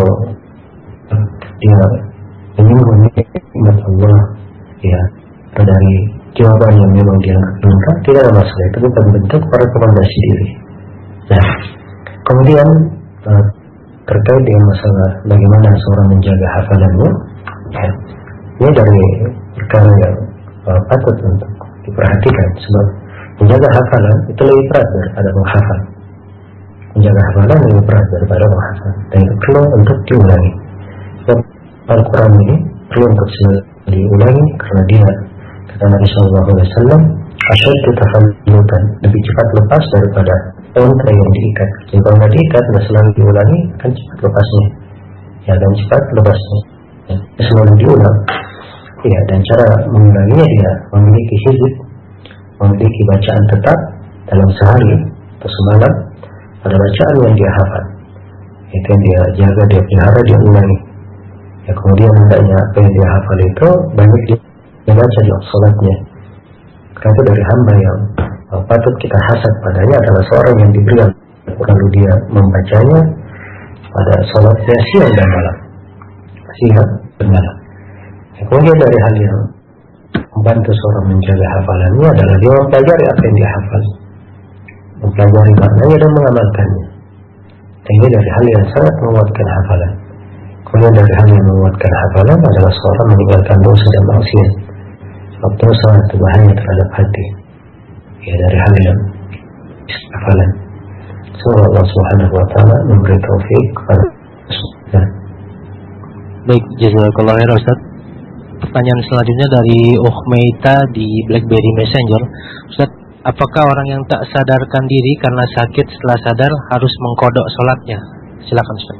B: dia menyinggung nikmat Allah, ya, dari jawaban yang memang dianggap lengkap, tidak ada masalah. Itu bukan bentuk rekomendasi diri. Nah, kemudian uh, terkait dengan masalah bagaimana seorang menjaga hafalannya, ya, ini dari perkara yang uh, patut untuk diperhatikan. Sebab menjaga hafalan itu lebih berat daripada menghafal. Menjaga hafalan lebih berat daripada menghafal, dan itu perlu untuk diulangi. Sebab Al-Quran ini perlu untuk diulangi karena dia, kata Nabi Shallallahu Alaihi Wasallam, asyaddu tafallutan, lebih cepat lepas daripada unta yang diikat. Jadi kalau nggak diikat, nggak selalu diulangi, akan cepat lepasnya. Ya, dan cepat lepasnya. Ya, selalu diulang. Ya, dan cara mengulanginya dia memiliki hizb, memiliki bacaan tetap dalam sehari atau semalam, ada bacaan yang dia hafal. Itu yang dia jaga, dia pelihara, dia ulangi. Ya, kemudian hendaknya apa yang dia hafal itu banyak dia baca di sholatnya. Karena itu dari hamba yang uh, patut kita hasad padanya adalah seorang yang diberikan lalu dia membacanya pada sholatnya siang dan malam, siang dan malam. Ya, kemudian dari hal yang membantu seorang menjaga hafalannya adalah dia mempelajari apa yang dia hafal, mempelajari maknanya dan mengamalkannya. Dan ini dari hal yang sangat menguatkan hafalan. Kemudian dari hal yang menguatkan hafalan adalah seorang meninggalkan dosa dan maksiat. Sebab dosa sangat berbahaya terhadap hati. Ya, dari hal yang hafalan. Semoga Allah Subhanahu Wa Taala memberi taufik kepada kita.
A: Baik, jazakallah khair Ustaz. Pertanyaan selanjutnya dari Ukhmeita di BlackBerry Messenger. Ustaz, apakah orang yang tak sadarkan diri karena sakit setelah sadar harus mengkodok sholatnya? Silakan Ustaz.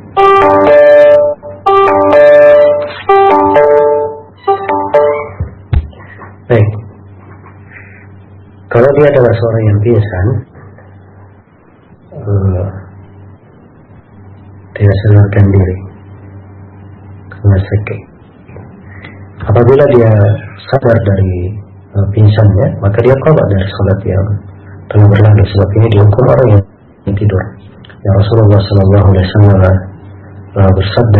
B: Baik, kalau dia adalah seorang yang pingsan, uh, dia sadarkan diri karena sakit. Apabila dia sadar dari uh, pingsannya, maka dia qada dari salat yang telah berlalu. Sebab ini dihukum orang yang tidur. Ya, Rasulullah Sallallahu Alaihi Wasallam uh, bersabda,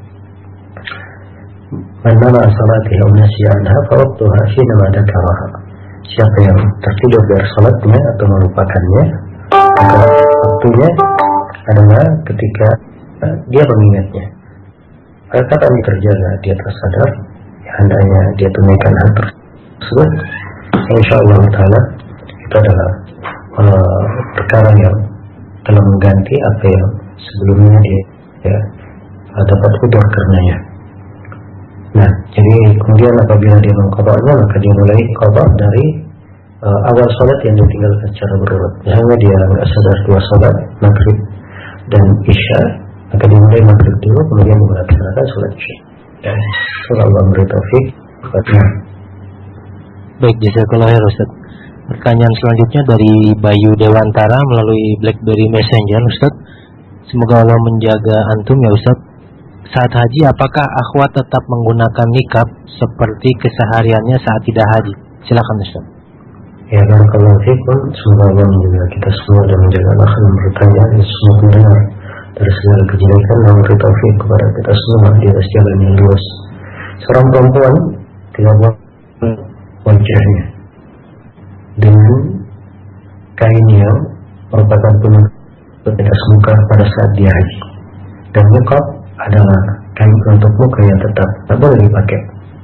B: "Man nama salatihi aw nasiya anha fawaqtuha hina ma dzakaraha." Siapa yang tertidur dari salatnya atau melupakannya, maka waktunya adalah ketika uh, dia mengingatnya. Maka kapan terjaga dia tersadar, ya, hendaknya dia tunaikan hal tersebut. Insyaallah taala itu adalah uh, perkara yang telah mengganti apa yang sebelumnya dia ya, dapat udzur karenanya. Nah, jadi kemudian apabila dia mengqadanya, maka dia mulai qada dari uh, awal salat yang ditinggalkan secara berurut. Misalnya dia nggak sadar dua salat, maghrib dan isya, maka dia mulai maghrib dulu, kemudian melaksanakan salat isya. Dan semoga Allah memberi taufik kepadanya.
A: Baik, jazakallah khair Ustaz. Pertanyaan selanjutnya dari Bayu Dewantara melalui BlackBerry Messenger. Ustaz, semoga Allah menjaga antum ya Ustaz. Saat haji, apakah akhwat tetap menggunakan nikab seperti kesehariannya saat tidak haji? Silakan Ustaz.
B: Ya, barakallahu fikum. Semoga Allah menjaga kita semua dan menjaga akhlak yang bertanya dan semua pendengar dari segala kejelekan dan memberi taufik kepada kita semua di atas jalan yang lurus. Seorang perempuan tidak boleh wajahnya dengan kain yang merupakan penutup atas muka pada saat dia haji. Dan niqab adalah kain penutup muka yang tetap tak boleh dipakai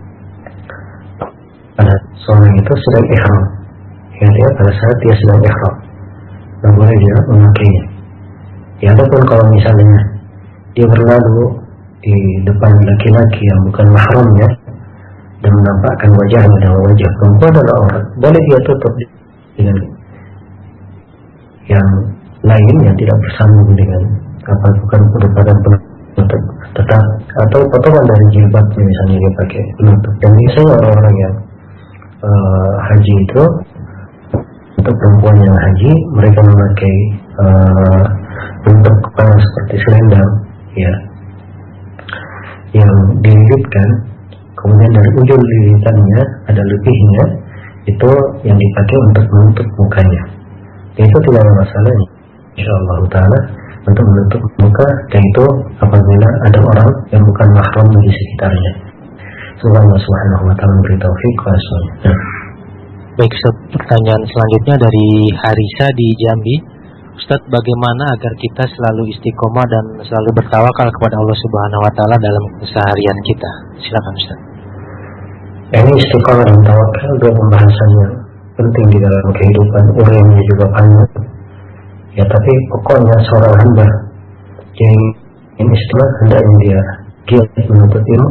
B: pada seorang itu sedang ihram. Ya, dia pada saat dia sedang ihram tak boleh dia memakainya. Ya, adapun kalau misalnya dia berlalu di depan laki-laki yang bukan mahramnya dan menampakkan wajahnya dan wajah perempuan adalah aurat, boleh dia tutup dengan yang lain yang tidak bersambung dengan apa bukan penutupan penutup tetap atau potongan dari jilbabnya misalnya dia pakai penutup. Dan biasanya orang-orang yang uh, haji itu untuk perempuan yang haji mereka memakai uh, bentuk kepala seperti selendang ya yang dililitkan, kemudian dari ujung lilitannya ada lebihnya itu yang dipakai untuk menutup mukanya. Itu tidak ada masalahnya insyaallah taala untuk menutup muka, dan itu apabila ada orang yang bukan mahram di sekitarnya. Semoga Allah Subhanahu wa taala memberi taufik kepada semuanya.
A: Baik, pertanyaan selanjutnya dari Harisa di Jambi. Ustaz, bagaimana agar kita selalu istiqomah dan selalu bertawakal kepada Allah Subhanahu wa taala dalam keseharian kita? Silakan Ustaz.
B: Ini istiqomah dan tawakal dua pembahasan yang penting di dalam kehidupan, uraiannya juga panjang. Ya, tapi pokoknya seorang hamba yang ini istilah hendaknya dia giat menuntut ilmu,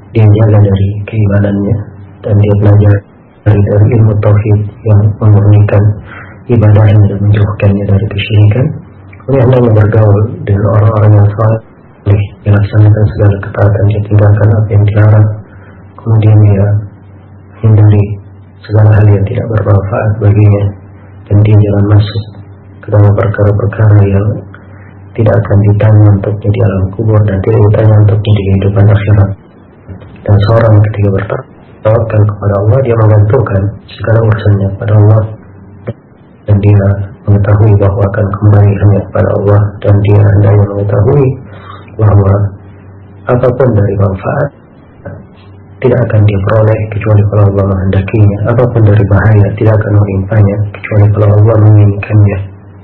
B: dia jaga dari keimanannya, dan dia belajar dari, dari ilmu tauhid yang memurnikan ibadahnya dan menjauhkannya dari kesyirikan. Kemudian hendaknya bergaul dengan orang-orang yang saleh, dia laksanakan segala ketaatan, dia tinggalkan apa yang dilarang, kemudian dia hindari segala hal yang tidak bermanfaat baginya, dan dia jalan masuk ke dalam perkara-perkara yang tidak akan ditanya untuknya di alam kubur dan tidak ditanya untuknya di kehidupan akhirat. Dan seorang ketika bertawakal kepada Allah, dia menggantungkan segala urusannya kepada Allah, dan dia mengetahui bahwa akan kembali hanya kepada Allah, dan dia hendaknya mengetahui bahwa apapun dari manfaat tidak akan dia peroleh kecuali kalau Allah menghendakinya, apapun dari bahaya tidak akan menimpanya kecuali kalau Allah menginginkannya.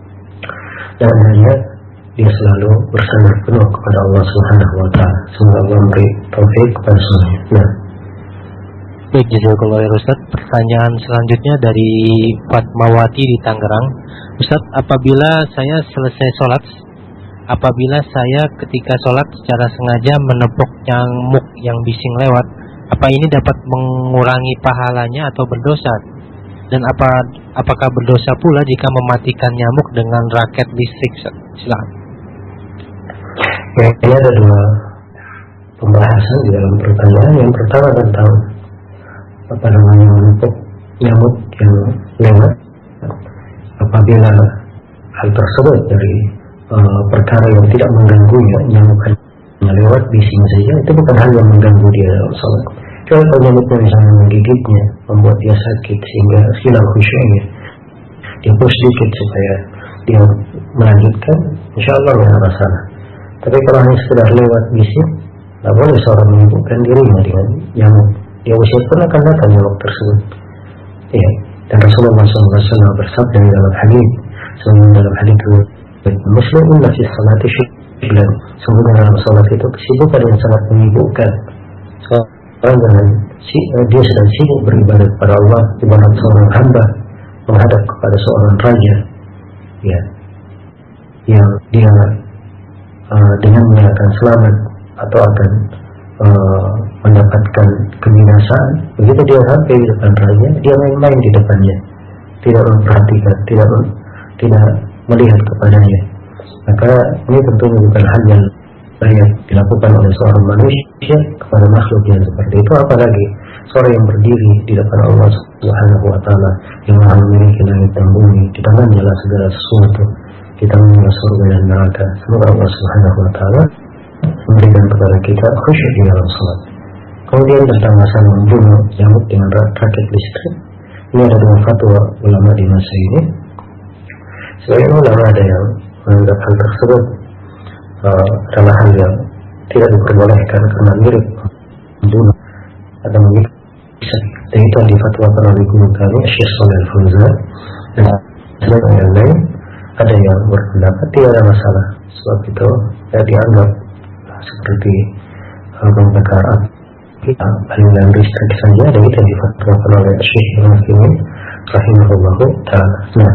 B: Dan hanya dia selalu bersandar penuh kepada Allah Subhanahu wa Ta'ala. Semoga Allah memberi taufik kepada semuanya. Nah.
A: Baik, jazakallahu khairan Ustaz. Pertanyaan selanjutnya dari Fatmawati di Tangerang. Ustaz, apabila saya selesai sholat, apabila saya ketika sholat secara sengaja menepuk nyamuk yang bising lewat, apa ini dapat mengurangi pahalanya atau berdosa? Dan apa apakah berdosa pula jika mematikan nyamuk dengan raket listrik? Silakan.
B: Ya, ini ada dua pembahasan di dalam pertanyaan. Yang pertama tentang apa namanya menepuk nyamuk yang lewat. Apabila hal tersebut dari uh, perkara yang tidak mengganggunya, nyamuk hanya lewat bising saja, itu bukan hal yang mengganggu dia dalam sholat. Kalau nyamuknya misalnya menggigitnya, membuat dia sakit sehingga hilang khusyuknya, dia push sedikit supaya dia melanjutkan, insya Allah tidak ada masalah. Tapi kalau hanya sekedar lewat bising, tidak boleh seorang menyibukkan dirinya dengan nyamuk. Dia usir pun akan datang nyamuk tersebut. Ya. Dan Rasulullah shallallahu alaihi wasallam bersabda dalam hadis, sebagaimana dalam hadis Muslim, inna fi salati syughlan, sungguh dalam salat itu kesibukan yang sangat menyibukkan. So, orang dengan si, dia sedang sibuk beribadah kepada Allah, ibarat seorang hamba menghadap kepada seorang raja, ya, yang dia uh, dengannya akan selamat atau akan uh, mendapatkan kebinasaan. Begitu dia sampai di depan raja, dia main-main di depannya, tidak memperhatikan, tidak tidak melihat kepadanya. Maka ini tentunya bukan hal yang layak dilakukan oleh seorang manusia kepada makhluk yang seperti itu, apalagi seorang yang berdiri di depan Allah Subhanahu wa Ta'ala yang Maha memiliki langit dan bumi, di tangannya lah segala sesuatu, di tangannya surga dan neraka. Semoga Allah Subhanahu wa Ta'ala memberikan kepada kita khusyuk di dalam salat. Kemudian tentang masalah membunuh nyamuk dengan raket listrik, ini ada dua fatwa ulama di masa ini. Sebagian ulama ada yang menganggap hal tersebut uh, adalah hal yang tidak diperbolehkan karena mirip membunuh atau bisa. Dan itu yang difatwakan oleh guru kami Syekh Shalih Al-Fauzan. Dan selain yang lain ada yang berpendapat tidak ada masalah, sebab itu ya, dianggap seperti uh, membakar kita aliran listrik saja. Dan itu yang difatwakan oleh Syekh Al-Fauzan rahimahullah ta'ala. Nah,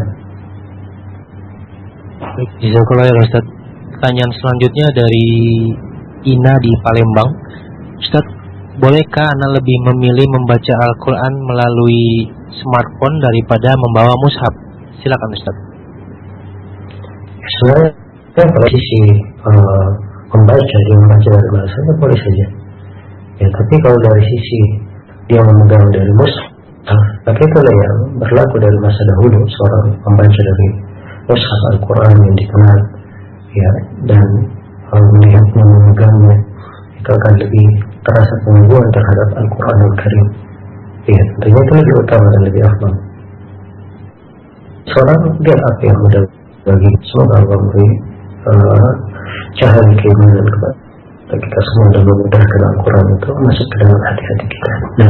A: jazakallahu khairan Ustaz. Pertanyaan selanjutnya dari Ina di Palembang. Ustaz, bolehkah anak lebih memilih membaca Al-Quran melalui smartphone daripada membawa mushaf? Silakan Ustaz.
B: Sebenarnya kalau sisi uh, membaca, dia membaca dari mana saja boleh saja. Ya, tapi kalau dari sisi dia memegang dari mushaf, maka itulah yang berlaku dari masa dahulu, seorang membaca dari mushaf Al-Quran yang dikenal, ya, dan uh, melihatnya, memegangnya, itu akan lebih terasa pengagungan terhadap Al-Quran Al-Karim. Ya, tentunya itu lebih utama dan lebih afdal. Seorang lihat apa yang mudah bagi, semoga Allah memberi uh, cahaya keimanan kepada kita semua dan memudahkan Al-Quran itu masuk ke dalam hati-hati kita. Nah,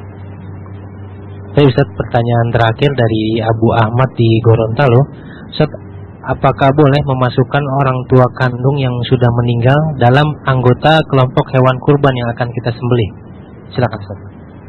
A: Baik Ustaz, pertanyaan terakhir dari Abu Ahmad di Gorontalo. Ustaz, apakah boleh memasukkan orang tua kandung yang sudah meninggal dalam anggota kelompok hewan kurban yang akan kita sembelih? Silakan Ustaz.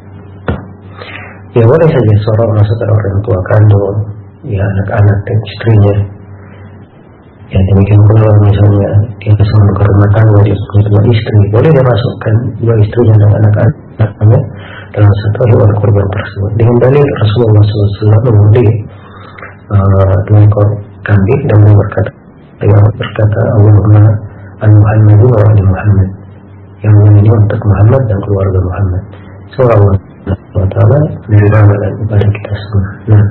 B: Ya, boleh saja seorang memasukkan orang tua kandung, ya, anak-anak dan istrinya. Ya, demikian pula misalnya dia bersama rumah tangga, dia punya dua istri, boleh dia masukkan dua istrinya dan anak-anaknya dalam satu hewan kurban tersebut. Dengan dalil Rasulullah shallallahu alaihi wasallam membeli uh, dua ekor kambing dan beliau berkata, beliau berkata, Allahumma al-Muhammadu wa ali Muhammad, yang ini untuk Muhammad dan keluarga Muhammad. Semoga Allah subhanahu wa taala menerima amalan ibadah kita semua. Nah.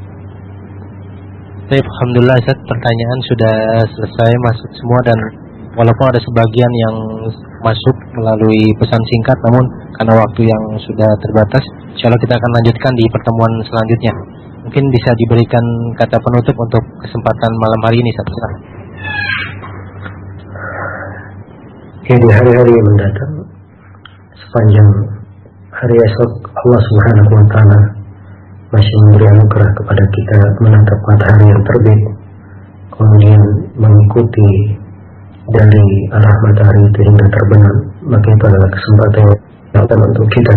A: Baik, alhamdulillah Ustaz, pertanyaan sudah selesai masuk semua, dan walaupun ada sebagian yang masuk melalui pesan singkat, namun karena waktu yang sudah terbatas, insyaallah kita akan lanjutkan di pertemuan selanjutnya. Mungkin bisa diberikan kata penutup untuk kesempatan malam hari ini, Ustaz.
B: Oke, di hari-hari mendatang, sepanjang hari esok, Allah Subhanahu wa taala masih memberi anugerah kepada kita menatap matahari yang terbit, kemudian mengikuti dari arah matahari itu hingga terbenam, maka itu adalah kesempatan yang datang untuk kita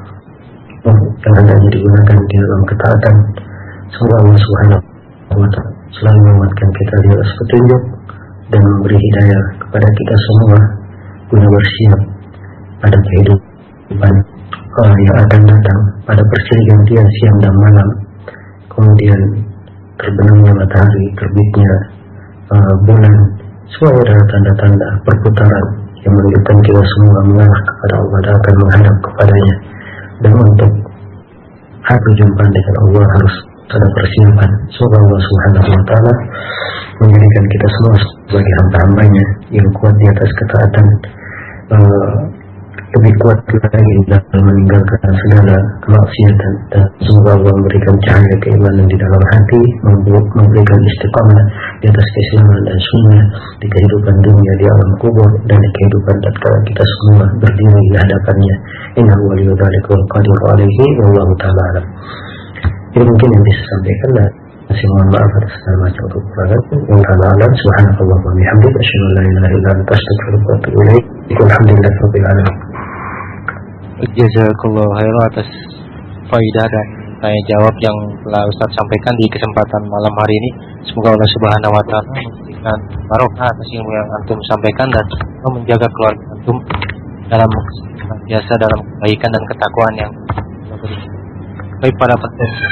B: yang hendaknya digunakan di dalam ketaatan. Semoga Allah Subhanahu wa taala selalu menguatkan kita di atas petunjuk dan memberi hidayah kepada kita semua guna bersiap pada kehidupan uh, yang akan datang, pada pergantian siang dan malam, kemudian terbenamnya matahari, terbitnya uh, bulan. Semua adalah tanda-tanda perputaran yang menunjukkan kita semua mengarah kepada Allah dan akan menghadap kepadanya. Dan untuk berjumpa dengan Allah harus ada persiapan. Semoga Allah Subhanahu wa taala menjadikan kita semua sebagai hamba-hambanya yang kuat di atas ketaatan, uh, lebih kuat lagi dalam meninggalkan segala kemaksiatan, dan semoga Allah memberikan cahaya keimanan di dalam hati, memberikan istiqamah di atas keislaman dan sunnah di kehidupan dunia, di alam kubur, dan di kehidupan tatkala kita semua berdiri di hadapannya. Innahu waliyyu dzalika wal qadiru alaihi, wallahu ta'ala alam. Ini mungkin yang bisa sampaikan, dan masih mohon maaf atas segala macam kekurangan. Wallahu a'lam. Subhanallah wa bihamdihi, asyhadu an la ilaha illa anta, astaghfiruka wa atubu ilaik. Alhamdulillahirabbil alamin.
A: Jazakallah khairan atas faidah dan tanya jawab yang telah Ustaz sampaikan di kesempatan malam hari ini. Semoga Allah Subhanahu wa taala memberikan barokah atas ilmu yang antum sampaikan dan menjaga keluarga antum dalam biasa dalam kebaikan dan ketakwaan yang berikan. Baik para pendengar,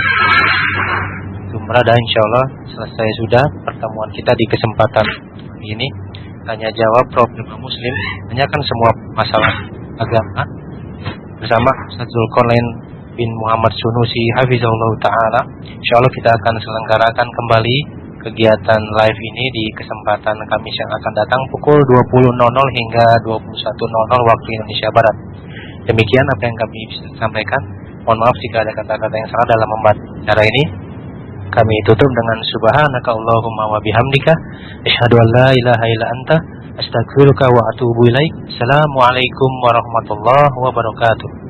A: berada insyaallah selesai sudah pertemuan kita di kesempatan ini. Tanya jawab Problema Muslim, tanyakan semua masalah agama bersama Ustaz Zulkarnain bin Muhammad Sunusi hafizahullah ta'ala. Insyaallah kita akan selenggarakan kembali kegiatan live ini di kesempatan Kamis yang akan datang pukul dua puluh hingga dua puluh satu waktu Indonesia Barat. Demikian apa yang kami bisa sampaikan. Mohon maaf jika ada kata-kata yang salah dalam membaca acara ini. Kami tutup dengan subhanaka Allahumma wa bihamdika asyhadu an la ilaha illa anta, astaghfiruka wa atubu ilaik. Assalamualaikum warahmatullahi wabarakatuh.